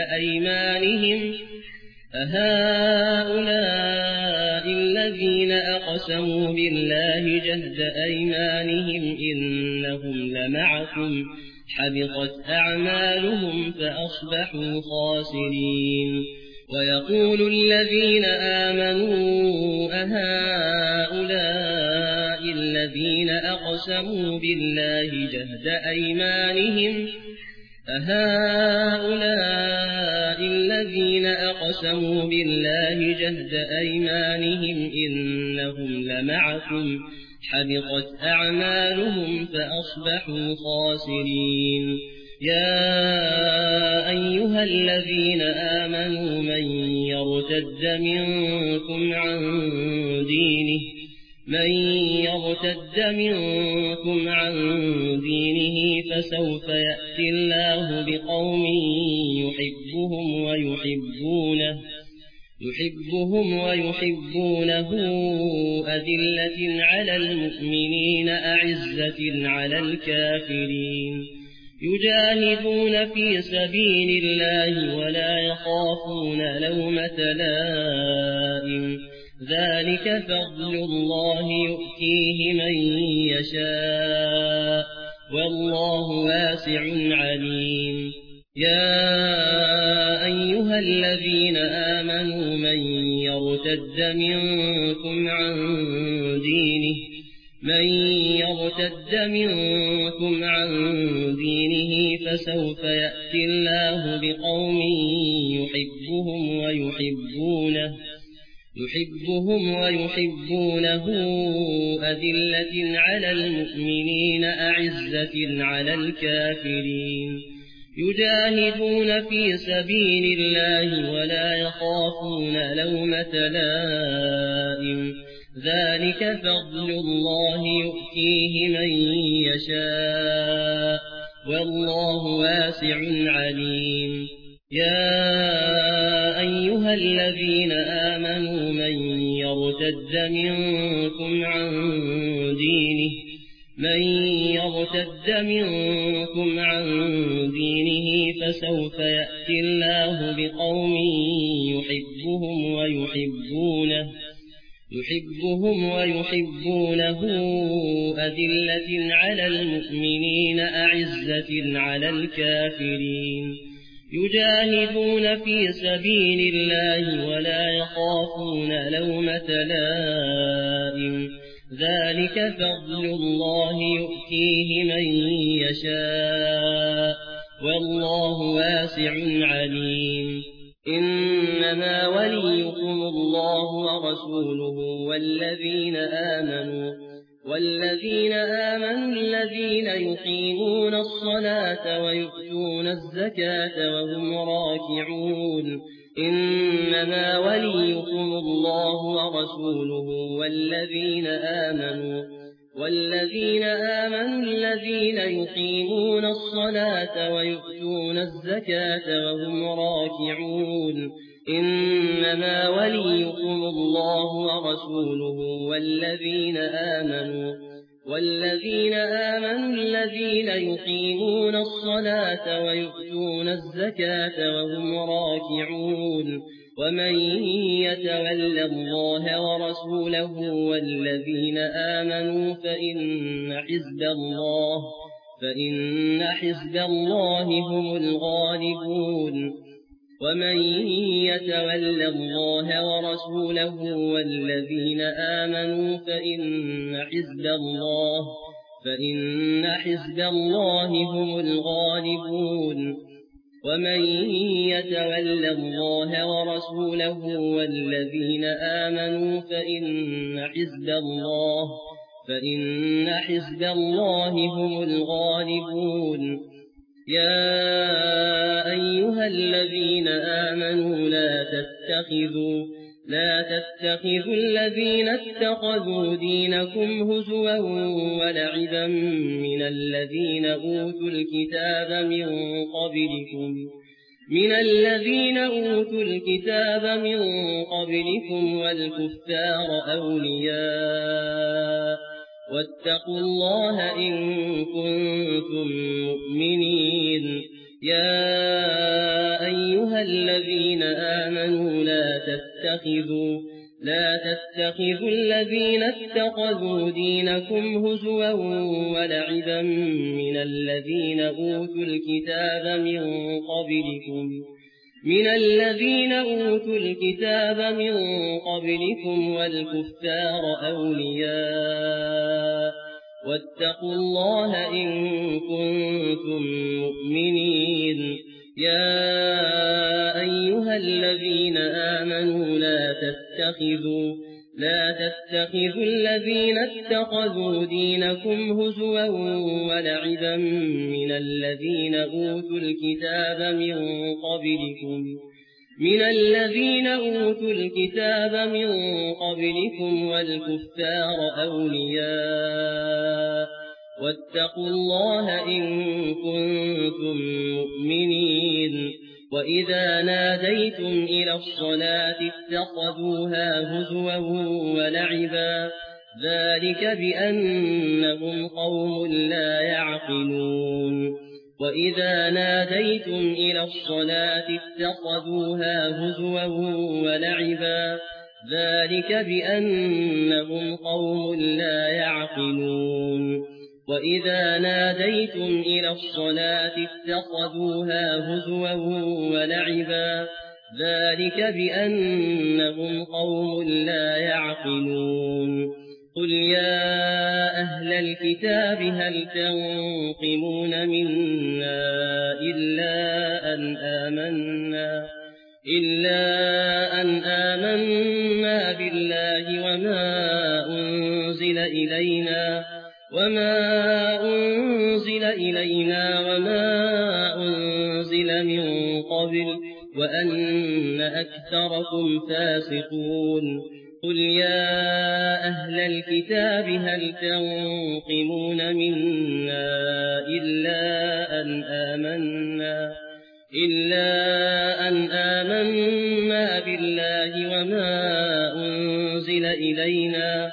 جهد أيمانهم إنهم لمعكم حبطت أعمالهم فأصبحوا خاسرين. ويقول الذين آمنوا أهؤلاء الذين أقسموا بالله جهد أيمانهم إنهم لمعكم حبطت أعمالهم فأصبحوا خاسرين. يا أيها الذين آمنوا من يرتد منكم عن دينه فسوف يأتي الله بقوم يحبهم ويحبونه أذلة على المؤمنين أعزة على الكافرين يجاهدون في سبيل الله ولا يخافون لومة لائم ذلك فضل الله يؤتيه من يشاء والله واسع عليم. يا أيها الذين آمنوا من يرتد منكم عن دينه فسوف يأتي الله بقوم يحبهم ويحبونه أذلة على المؤمنين أعزة على الكافرين يجاهدون في سبيل الله ولا يخافون لومة لائم ذلك فضل الله يؤتيه من يشاء والله واسع عليم. يا أيها الذين آمنوا من يرتد منكم عن دينه فسوف يأتي الله بقوم يحبهم ويحبونه أذلة على المؤمنين أعزة على الكافرين يجاهدون في سبيل الله ولا يخافون لومة لائم ذلك فضل الله يؤتيه من يشاء والله واسع عليم. إنما وليكم الله ورسوله والذين آمنوا والذين آمنوا الذين يقيمون الصلاة ويؤتون الزكاة وهم راكعون إنما وليكم الله ورسوله والذين آمنوا الذين يقيمون الصلاة ويؤتون الزكاة وهم راكعون إنما وليكم الله ورسوله والذين آمنوا الذين يقيمون الصلاة ويؤتون الزكاة وهم راكعون ومن يتول الله ورسوله والذين آمنوا فإن حزب الله هم الغالبون ومن يتول الله ورسوله والذين آمنوا فإن حزب الله هم الغالبون ومن يتول الله ورسوله والذين آمنوا فإن حزب الله هم الغالبون يا أيها الذين آمنوا لا تتخذوا الذين اتخذوا دينكم هزوا ولعبا من الذين أوتوا الكتاب من قبلكم والكفار أولياء واتقوا الله إن كنتم مؤمنين يا أيها الذين آمنوا لا تتخذوا الذين اتخذوا دينكم هزوا ولعبا من الذين أوتوا الكتاب من قبلكم والكفار أولياء واتقوا الله إن كنتم مؤمنين يا أيها الذين آمنوا لا تتخذوا الذين اتخذوا دينكم هزوا ولعبا من الذين أوتوا الكتاب من قبلكم والكفار أولياء واتقوا الله إن كنتم مؤمنين وإذا ناديتم إلى الصلاة اتخذوها هزوا ولعبا ذلك بأنهم قوم لا يعقلون وإذا ناديتم إلى الصلاة اتخذوها هزوا ولعبا ذلك بأنهم قوم لا يعقلون وإذا ناديتم إلى الصلاة اتخذوها هزوا ولعبا ذلك بأنهم قوم لا يعقلون قل يا أهل الكتاب هل تنقمون منا إلا أن آمنا بالله وما أنزل إلينا وما أنزل من قبل وأن أكثركم فاسقون قل يا أهل الكتاب هل تنقمون منا إلا أن آمنا بالله وما أنزل إلينا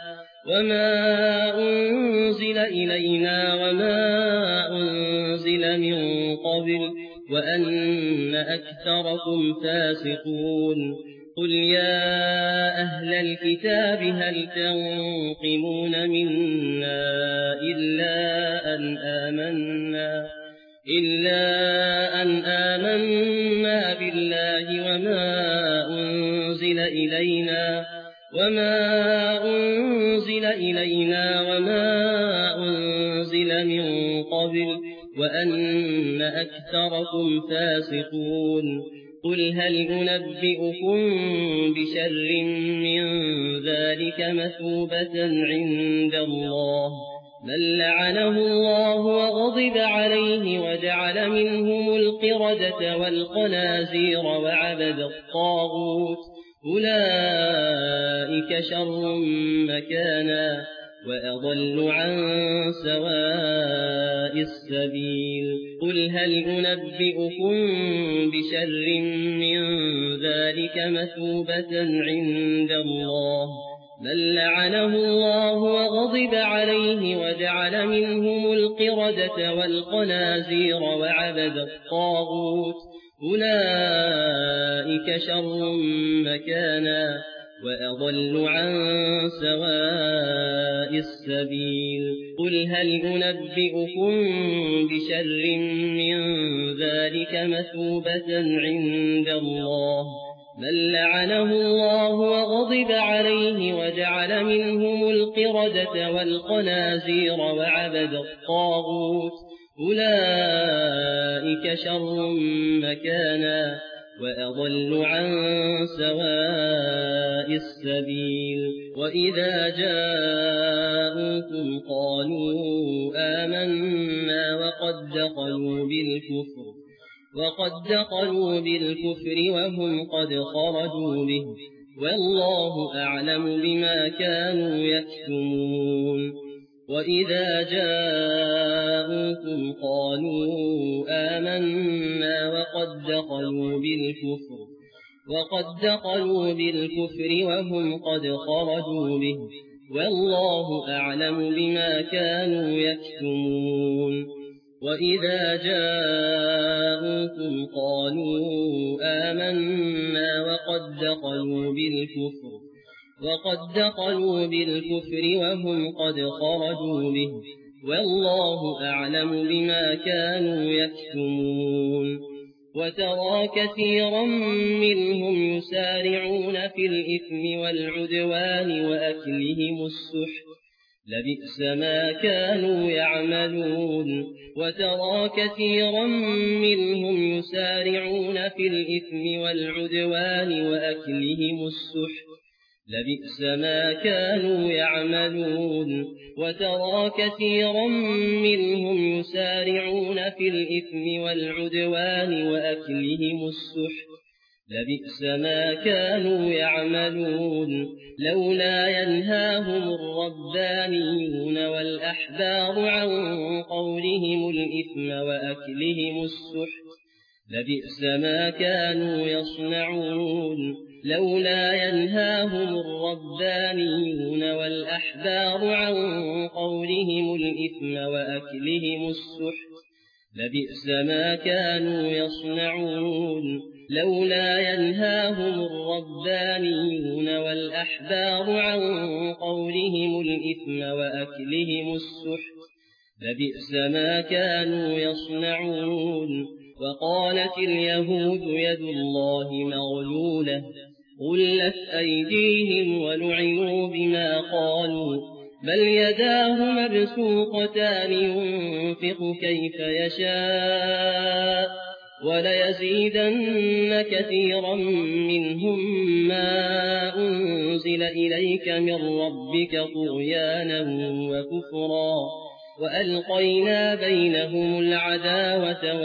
وما أنزل من قبل وأن أكثركم فاسقون قل يا أهل الكتاب هل تنقمون منا إلا أن آمنا بالله وما أنزل إلينا وما أنزل من قبل وأن أكثركم فاسقون قل هل أنبئكم بشر من ذلك مثوبة عند الله من لعنه الله وغضب عليه وجعل منهم القردة والخنازير وعبد الطاغوت أولئك شر مكانا وأضل عن سواء السبيل قل هل أنبئكم بشر من ذلك مثوبة عند الله من لعنه الله وغضب عليه وجعل منهم القردة والخنازير وعبد الطاغوت أولئك شر مكانا وأضل عن سواء السبيل قل هل أنبئكم بشر من ذلك مثوبة عند الله من لعنه الله وغضب عليه وجعل منهم القردة والخنازير وعبد الطاغوت أولئك شر مكانا وأضل عن سواء السبيل وإذا جاءوكم قالوا آمنا وقد دخلوا بالكفر وهم قد خرجوا به والله أعلم بما كانوا يكتمون وإذا جاءوكم قالوا آمنا وقد دخلوا بالكفر وهم قد خرجوا به والله أعلم بما كانوا يكتمون وإذا جاءوكم قالوا آمنا وقد دخلوا بالكفر وهم قد خرجوا به والله أعلم بما كانوا يكتمون وترى كثيرا منهم يسارعون في الإثم والعدوان وأكلهم السحت لبئس ما كانوا يعملون وترى كثيرا منهم يسارعون في الإثم والعدوان وأكلهم السحت لبئس ما كانوا يعملون وترى كثيرا منهم يسارعون في الإثم والعدوان وأكلهم السحت لبئس ما كانوا يعملون لولا ينهاهم الربانيون والأحبار عن قولهم الإثم وأكلهم السحت لبئس ما كانوا يصنعون لولا ينهاهم الربانيون والأحبار عن قولهم الإثم وأكلهم السحت لبئس ما كانوا يصنعون لولا ينهاهم الربانيون والأحبار عن قولهم الإثم وأكلهم السحت لبئس ما كانوا يصنعون وقالت اليهود يد الله مغلولة غلت أيديهم ولعنوا بما قالوا بل يداه مبسوطتان ينفق كيف يشاء وليزيدن كثيرا منهم ما أنزل إليك من ربك طغيانا وكفرا وألقينا بينهم العداوة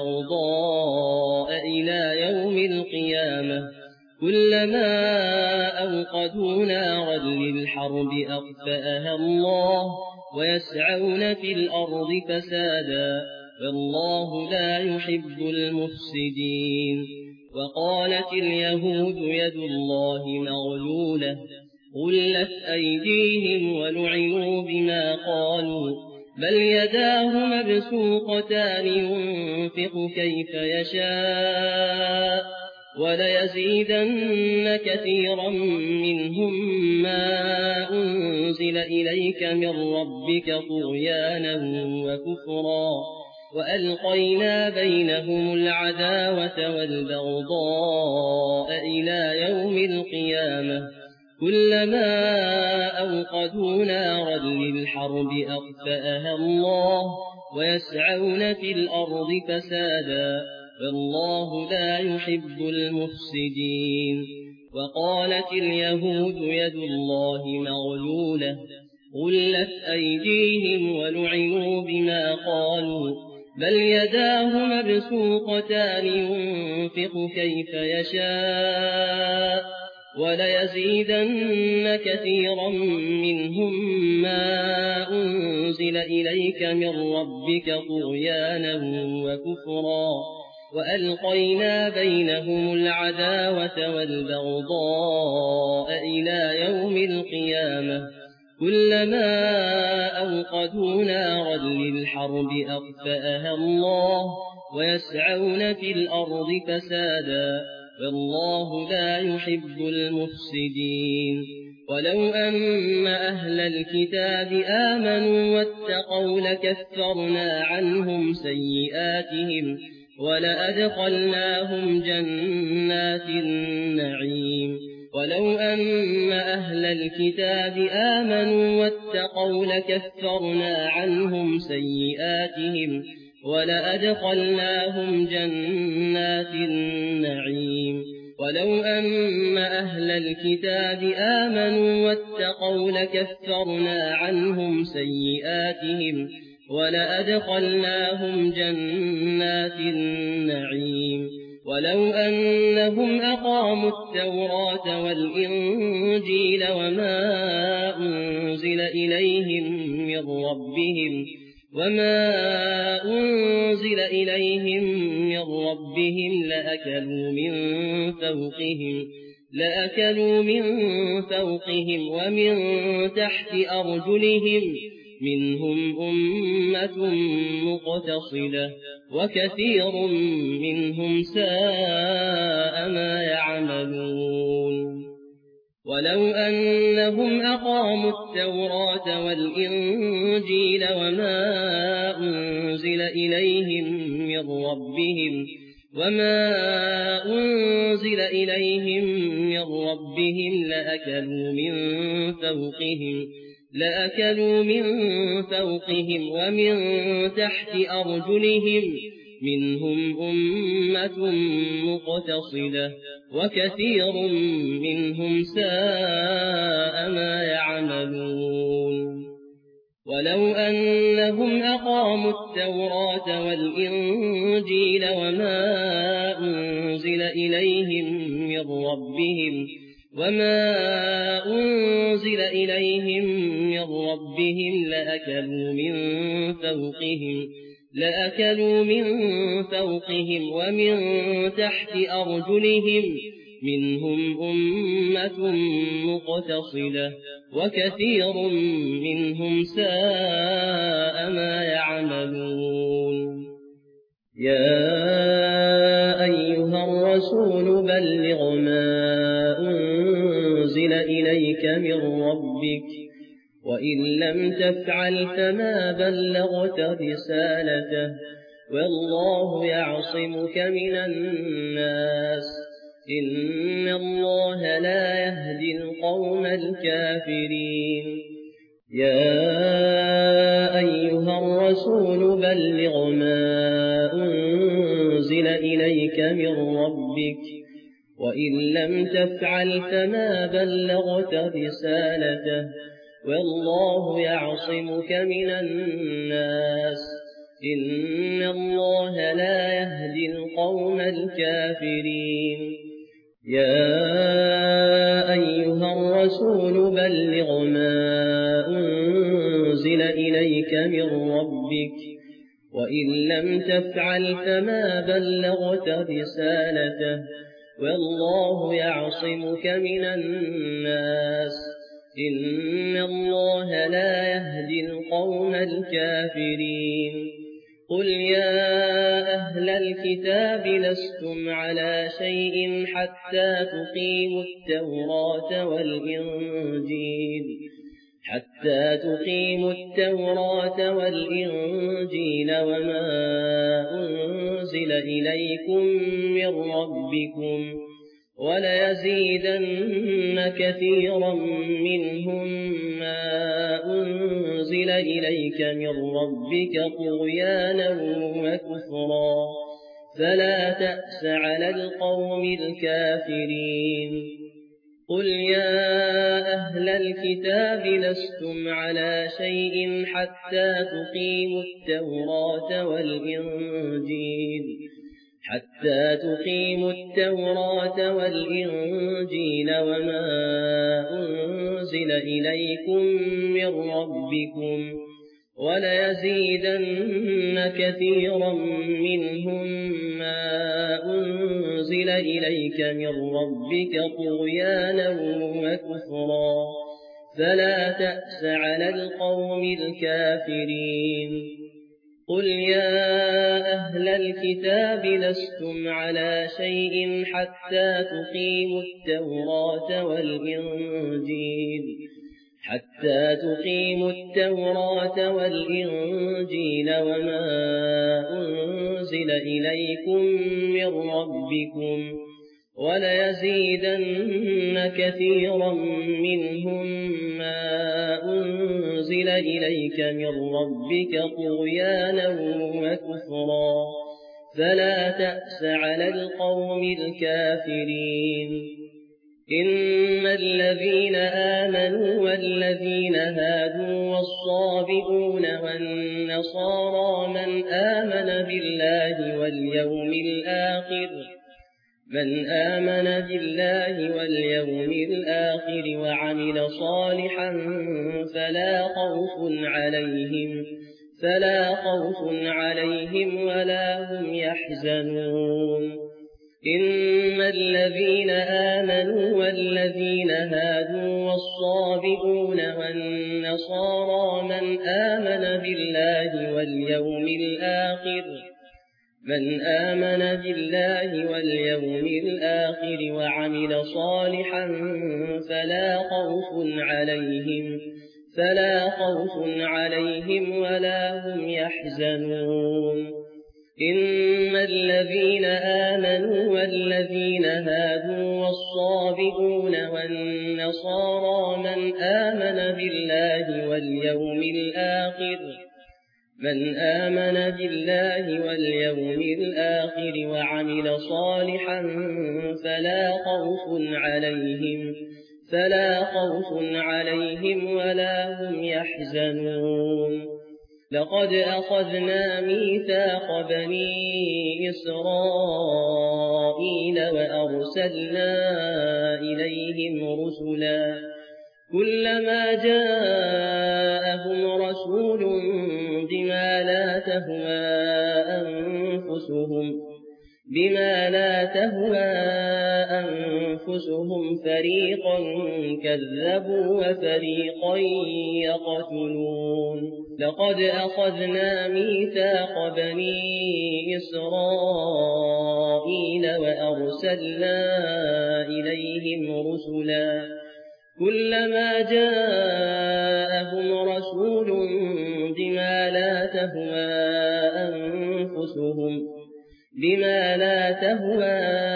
والبغضاء إلى يوم القيامة كلما أوقدوا نارا للحرب أطفأها الله ويسعون في الأرض فسادا والله لا يحب المفسدين وقالت اليهود يد الله مغلولة غلت أيديهم ولعنوا بما قالوا بل يداه مبسوطتان ينفق كيف يشاء وليزيدن كثيرا منهم ما أنزل إليك من ربك طغيانا وكفرا وألقينا بينهم العداوة والبغضاء إلى يوم القيامة كلما أوقدوا نارا للحرب أطفأها الله ويسعون في الأرض فسادا والله لا يحب المفسدين. وقالت اليهود يد الله مغلولة غلت أيديهم ولعنوا بما قالوا بل يداه مبسوطتان ينفق كيف يشاء وليزيدن كثيرا منهم ما أنزل إليك من ربك طغيانا وكفرا وألقينا بينهم العداوة والبغضاء إلى يوم القيامة كلما أوقدوا نارا للحرب أطفأها الله ويسعون في الأرض فسادا والله لا يحب المفسدين. ولو أن أهل الكتاب آمنوا واتقوا لكفرنا عنهم سيئاتهم ولأدخلناهم جنات النعيم. ولو أن أهل الكتاب آمنوا واتقوا لكفرنا عنهم سيئاتهم ولأدخلناهم جنات النعيم. ولو أن أهل الكتاب آمنوا واتقوا لكفرنا عنهم سيئاتهم ولأدخلناهم جنات النعيم. ولو أنهم أقاموا التوراة والإنجيل وما أنزل إليهم من ربهم لأكلوا من فوقهم ومن تحت أرجلهم منهم أمة مقتصدة وكثير منهم ساء ما يعملون. ولو أنهم أقاموا التوراة والإنجيل وما أنزل إليهم من ربهم لأكلوا من فوقهم ومن تحت أرجلهم منهم أمة مقتصدة وكثير منهم ساء ما يعملون. ولو أنهم أقاموا التوراة والإنجيل وما أنزل إليهم من ربهم لأكلوا من فوقهم ومن تحت أرجلهم منهم أمة مقتصدة وكثير منهم ساء ما يعملون. يا أيها الرسول بلغ ما أنزل إليك من ربك وإن لم تفعل فما بلغت رسالته والله يعصمك من الناس إن الله لا يهدي القوم الكافرين. يا أيها الرسول بلغ ما أنزل إليك من ربك وإن لم تفعل فما بلغت رسالته والله يعصمك من الناس إن الله لا يهدي القوم الكافرين. يا أيها الرسول بلغ ما أنزل إليك من ربك وإن لم تفعل فما بلغت رسالته والله يعصمك من الناس إن الله لا يهدي القوم الكافرين. قل يا أهل الكتاب لستم على شيء حتى تقيموا التوراة والإنجيل وما أنزل إليكم من ربكم وليزيدن كثيرا منهم ما أنزل إليك من ربك طغيانا وكفرا فلا تأس على القوم الكافرين قل يا أهل الكتاب لستم على شيء حتى تقيموا التوراة والإنجيل وما أنزل إليكم من ربكم وليزيدن كثيرا منهم ما أنزل إليك من ربك طغيانا وكفرا فلا تأس على القوم الكافرين قل يا أهل الكتاب لستم على شيء حتى تقيموا التوراة والإنجيل وما أنزل إليكم من ربكم وليزيدن كثيرا منهم ما أنزل إليك من ربك طغيانا وكفرا فلا تأس على القوم الكافرين إن الذين آمنوا والذين هادوا والصابئون والنصارى من آمن بالله واليوم الآخر وعمل صالحا فلا خوف عليهم ولا هم يحزنون إن الذين آمنوا والذين هادوا والصابئون والنصارى من آمن بالله واليوم الآخر وعمل صالحا فلا خوف عليهم ولا هم يحزنون إن الذين آمنوا والذين هادوا والصابئون والنصارى من آمن بالله واليوم الآخر وعمل صالحا فلا خوف عليهم ولا هم يحزنون لقد أخذنا ميثاق بني إسرائيل وأرسلنا إليهم رسلا كلما جاءهم رسول بما لا تهوى أنفسهم فريقا كذبوا وفريقا يقتلون لقد أخذنا ميثاق بني إسرائيل وأرسلنا إليهم رسلا كلما جاءهم رسول بما لا تهوى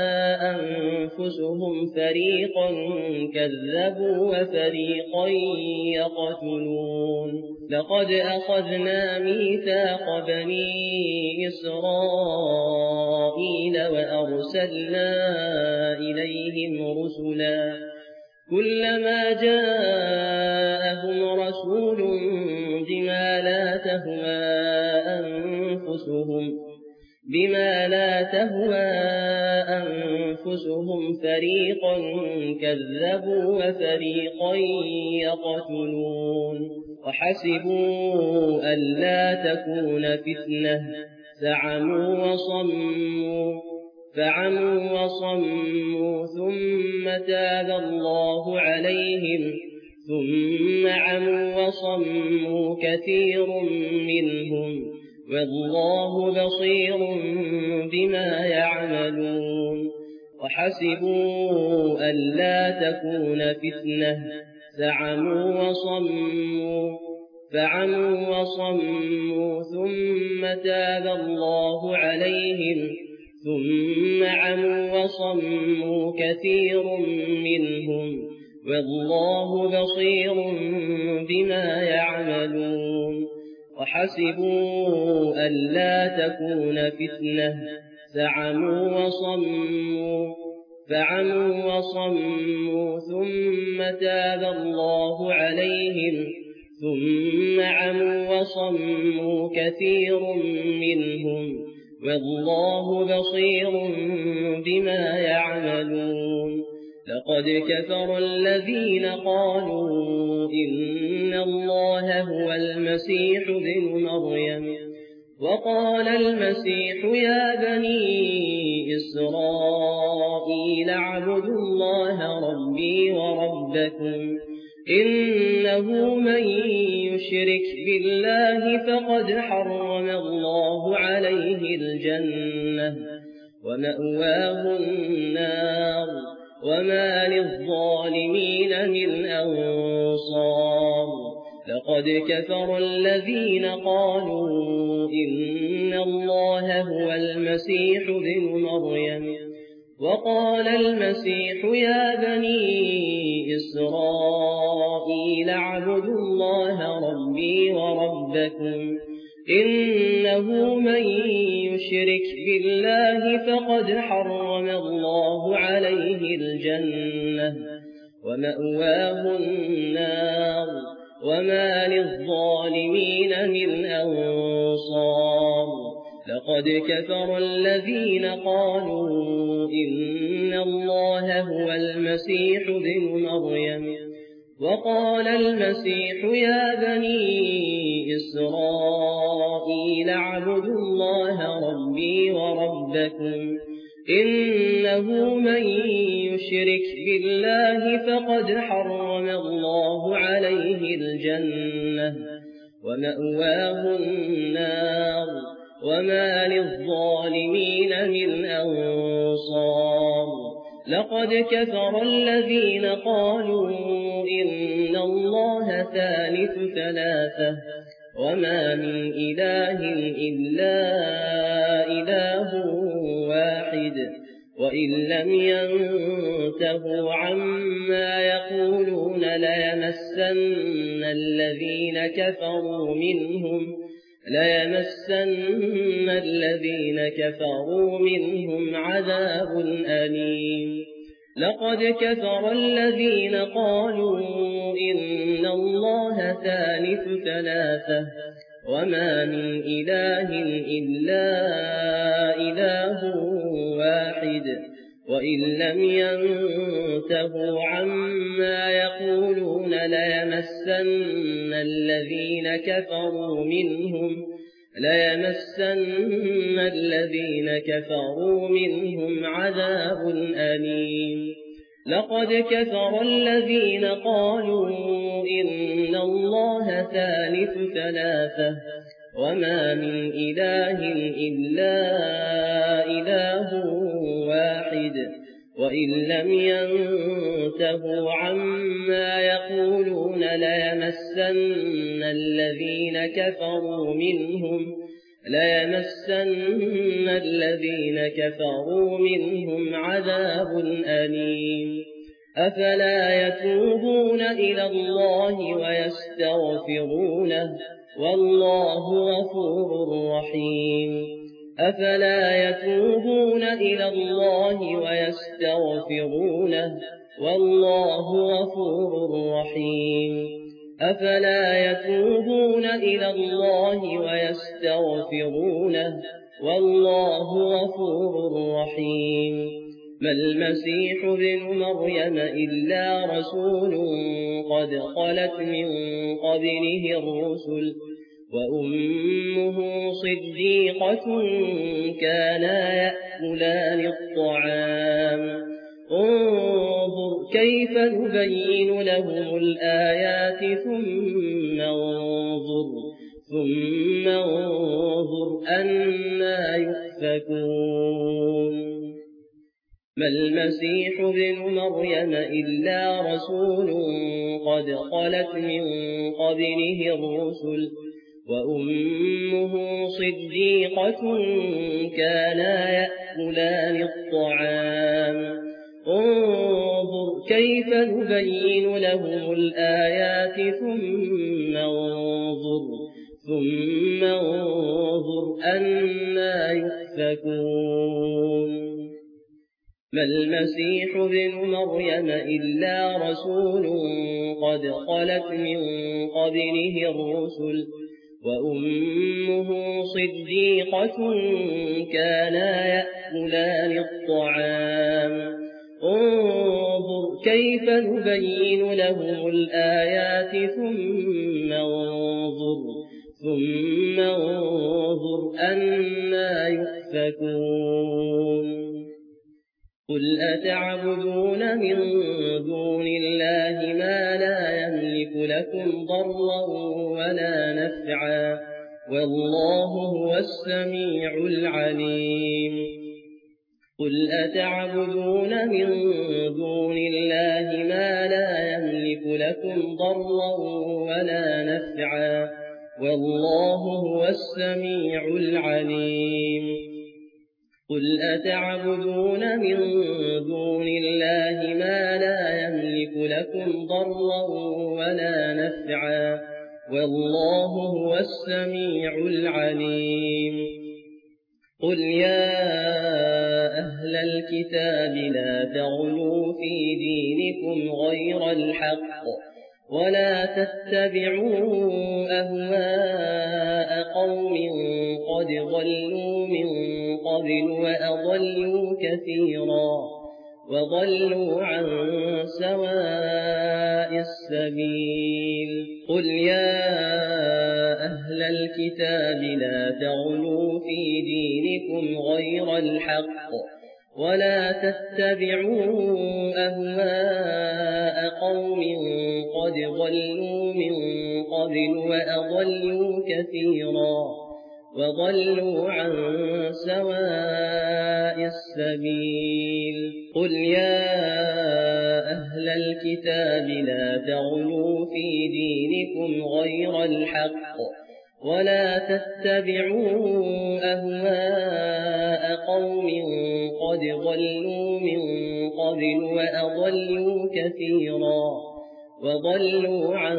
أنفسهم فريقا كذبوا وفريقا يقتلون لقد أخذنا ميثاق بني إسرائيل وأرسلنا إليهم رسلا كلما جاءهم رسول بما لا تهوى أنفسهم فريقا كذبوا وفريقا يقتلون وحسبوا ألا تكون فتنة فعموا وصموا ثم تاب الله عليهم ثم عموا وصموا كثير منهم والله بصير بما يعملون وحسبوا ألا تكون فتنة فعموا وصموا ثم تاب الله عليهم ثم عموا وصموا كثير منهم والله بصير بما يعملون وحسبوا ألا تكون فتنة فعموا وصموا ثم تاب الله عليهم ثم عموا وصموا كثير منهم والله بصير بما يعملون لقد كفر الذين قالوا إن الله هو المسيح ابن مريم وقال المسيح يا بني إسرائيل اعبدوا الله ربي وربكم إنه من يشرك بالله فقد حرم الله عليه الجنة ومأواه النار وما للظالمين من أنصار لقد كفر الذين قالوا إن الله هو المسيح ابن مريم وقال المسيح يا بني إسرائيل اعبدوا الله ربي وربكم إنه من يشرك بالله فقد حرم الله عليه الجنة ومأواه النار وما للظالمين من أنصار لقد كفر الذين قالوا إن الله هو المسيح ابن مريم وقال المسيح يا بني إسرائيل اعبدوا الله ربي وربكم إنه من يشرك بالله فقد حرم الله عليه الجنة ومأواه النار وما للظالمين من أنصار لقد كفر الذين قالوا إن الله ثالث ثلاثة وما من إله إلا إله واحد وإن لم ينتهوا عما يقولون ليمسن الذين كفروا منهم عذاب أليم لقد كفر الذين قالوا إن الله ثالث ثلاثة وما من إله إلا إله واحد وإن لم ينتهوا عما يقولون ليمسن الذين كفروا منهم عذاب أليم لقد كفر الذين قالوا إن الله ثالث ثلاثة وما من إله إلا إله واحد وإن لم ينتهوا عما يقولون ليمسن الذين كفروا منهم عذاب أليم أفلا يتوبون إلى الله ويستغفرونه والله غفور رحيم أفلا يتوبون إلى الله ويستغفرونه والله غفور رحيم أفلا يتوبون إلى الله ويستغفرونه والله غفور رحيم ما المسيح ابن مريم إلا رسول قد خلت من قبله الرسل وأمه صديقة كانا يأكلان الطعام انظر كيف نبين لهم الآيات ثم انظر أنى يؤفكون ما المسيح ابن مريم إلا رسول قد خلت من قبله الرسل وأمه صديقة كانا يأكلان الطعام انظر كيف نبين لهم الآيات ثم انظر أنى يؤفكون يؤفكون ما المسيح ابن مريم إلا رسول قد خلت من قبله الرسل وأمه صديقة كانا يأكلان الطعام انظر كيف نبين لهم الآيات ثم انظر أنى يؤفكون قل أتعبدون من دون الله ما لا يملك لكم ضرا ولا نفعا والله هو السميع العليم قل أتعبدون من دون الله ما لا يملك لكم ضرا ولا نفعا والله هو السميع العليم قل أتعبدون من دون الله ما لا يملك لكم ضرا ولا نفعا والله هو السميع العليم قل يا أهل الكتاب لا تغلوا في دينكم غير الحق ولا تتبعوا أهواء قوم قد ضلوا من قبل وأضلوا كثيرا وضلوا عن سواء السبيل قل يا أهل الكتاب لا تغلوا في دينكم غير الحق ولا تتبعوا أهواء قوم قد ضلوا من قبل وأضلوا كثيرا وضلوا عن سواء السبيل قل يا أهل الكتاب لا تغلوا في دينكم غير الحق ولا تتبعوا أهواء قوم قد ضلوا من قبل وأضلوا كثيرا وضلوا عن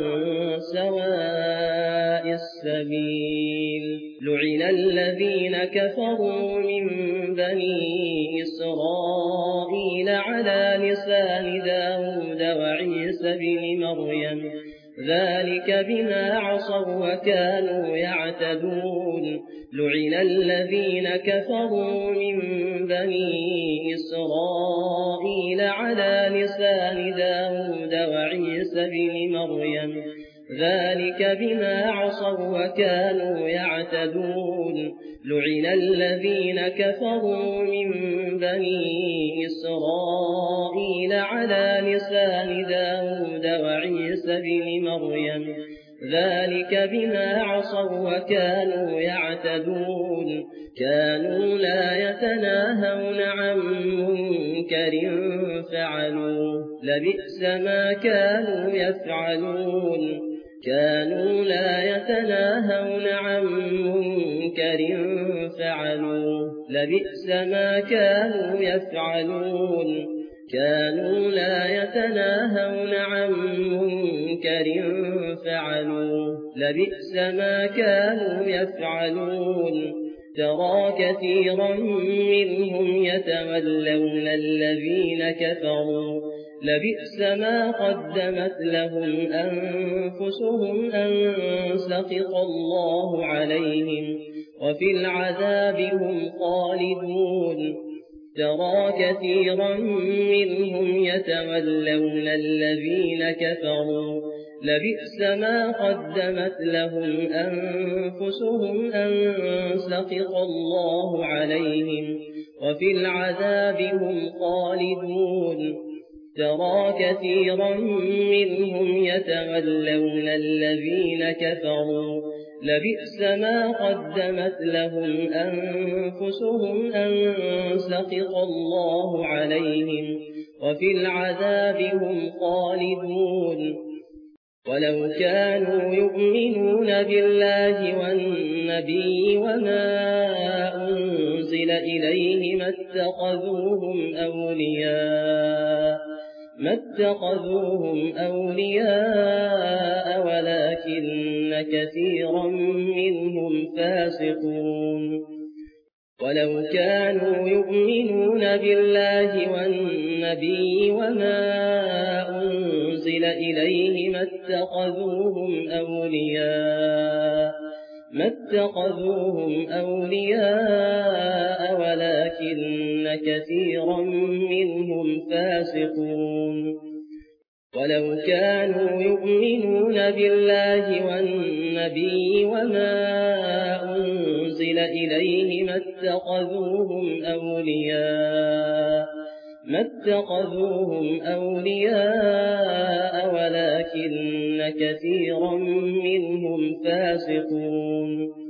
سواء السبيل لعن الذين كفروا من بني إسرائيل على لسان داود وعيسى بن مريم ذلك بما عصوا وكانوا يعتدون لعن الذين كفروا من بني إسرائيل على لسان داود وعيسى بن مريم ذلك بما عصوا وكانوا يعتدون لعن الذين كفروا من بني إسرائيل على لسان داود وعيسى بن مريم ذلك بما عصوا وكانوا يعتدون كانوا لا يتناهون عن منكر فعلوه لبئس ما كانوا يفعلون كانوا لا يتناهون عن منكر فعلوه لبئس ما كانوا يفعلون كانوا لا يتناهون عن منكر فعلوه لبئس ما كانوا يفعلون ترى كثيرا منهم يتولون الذين كفروا لبئس ما قدمت لهم أنفسهم أن سخط الله عليهم وفي العذاب هم خالدون ترى كثيرا منهم يتولون الذين كفروا لبئس ما قدمت لهم أنفسهم أن سخط الله عليهم وفي العذاب هم خالدون ترى كثيرا منهم يتولون الذين كفروا لبئس ما قدمت لهم أنفسهم أن سخط الله عليهم وفي العذاب هم خالدون ولو كانوا يؤمنون بالله والنبي وما أنزل إليه ما اتخذوهم أولياء ولكن كثيرا منهم فاسقون ولو كانوا يؤمنون بالله والنبي وما أنزل إليه ما اتخذوهم أولياء ولكن كثيرا منهم فاسقون ولو كانوا يؤمنون بالله والنبي وما أنزل إليه ما اتخذوهم أولياء ولكن كثيرا منهم فاسقون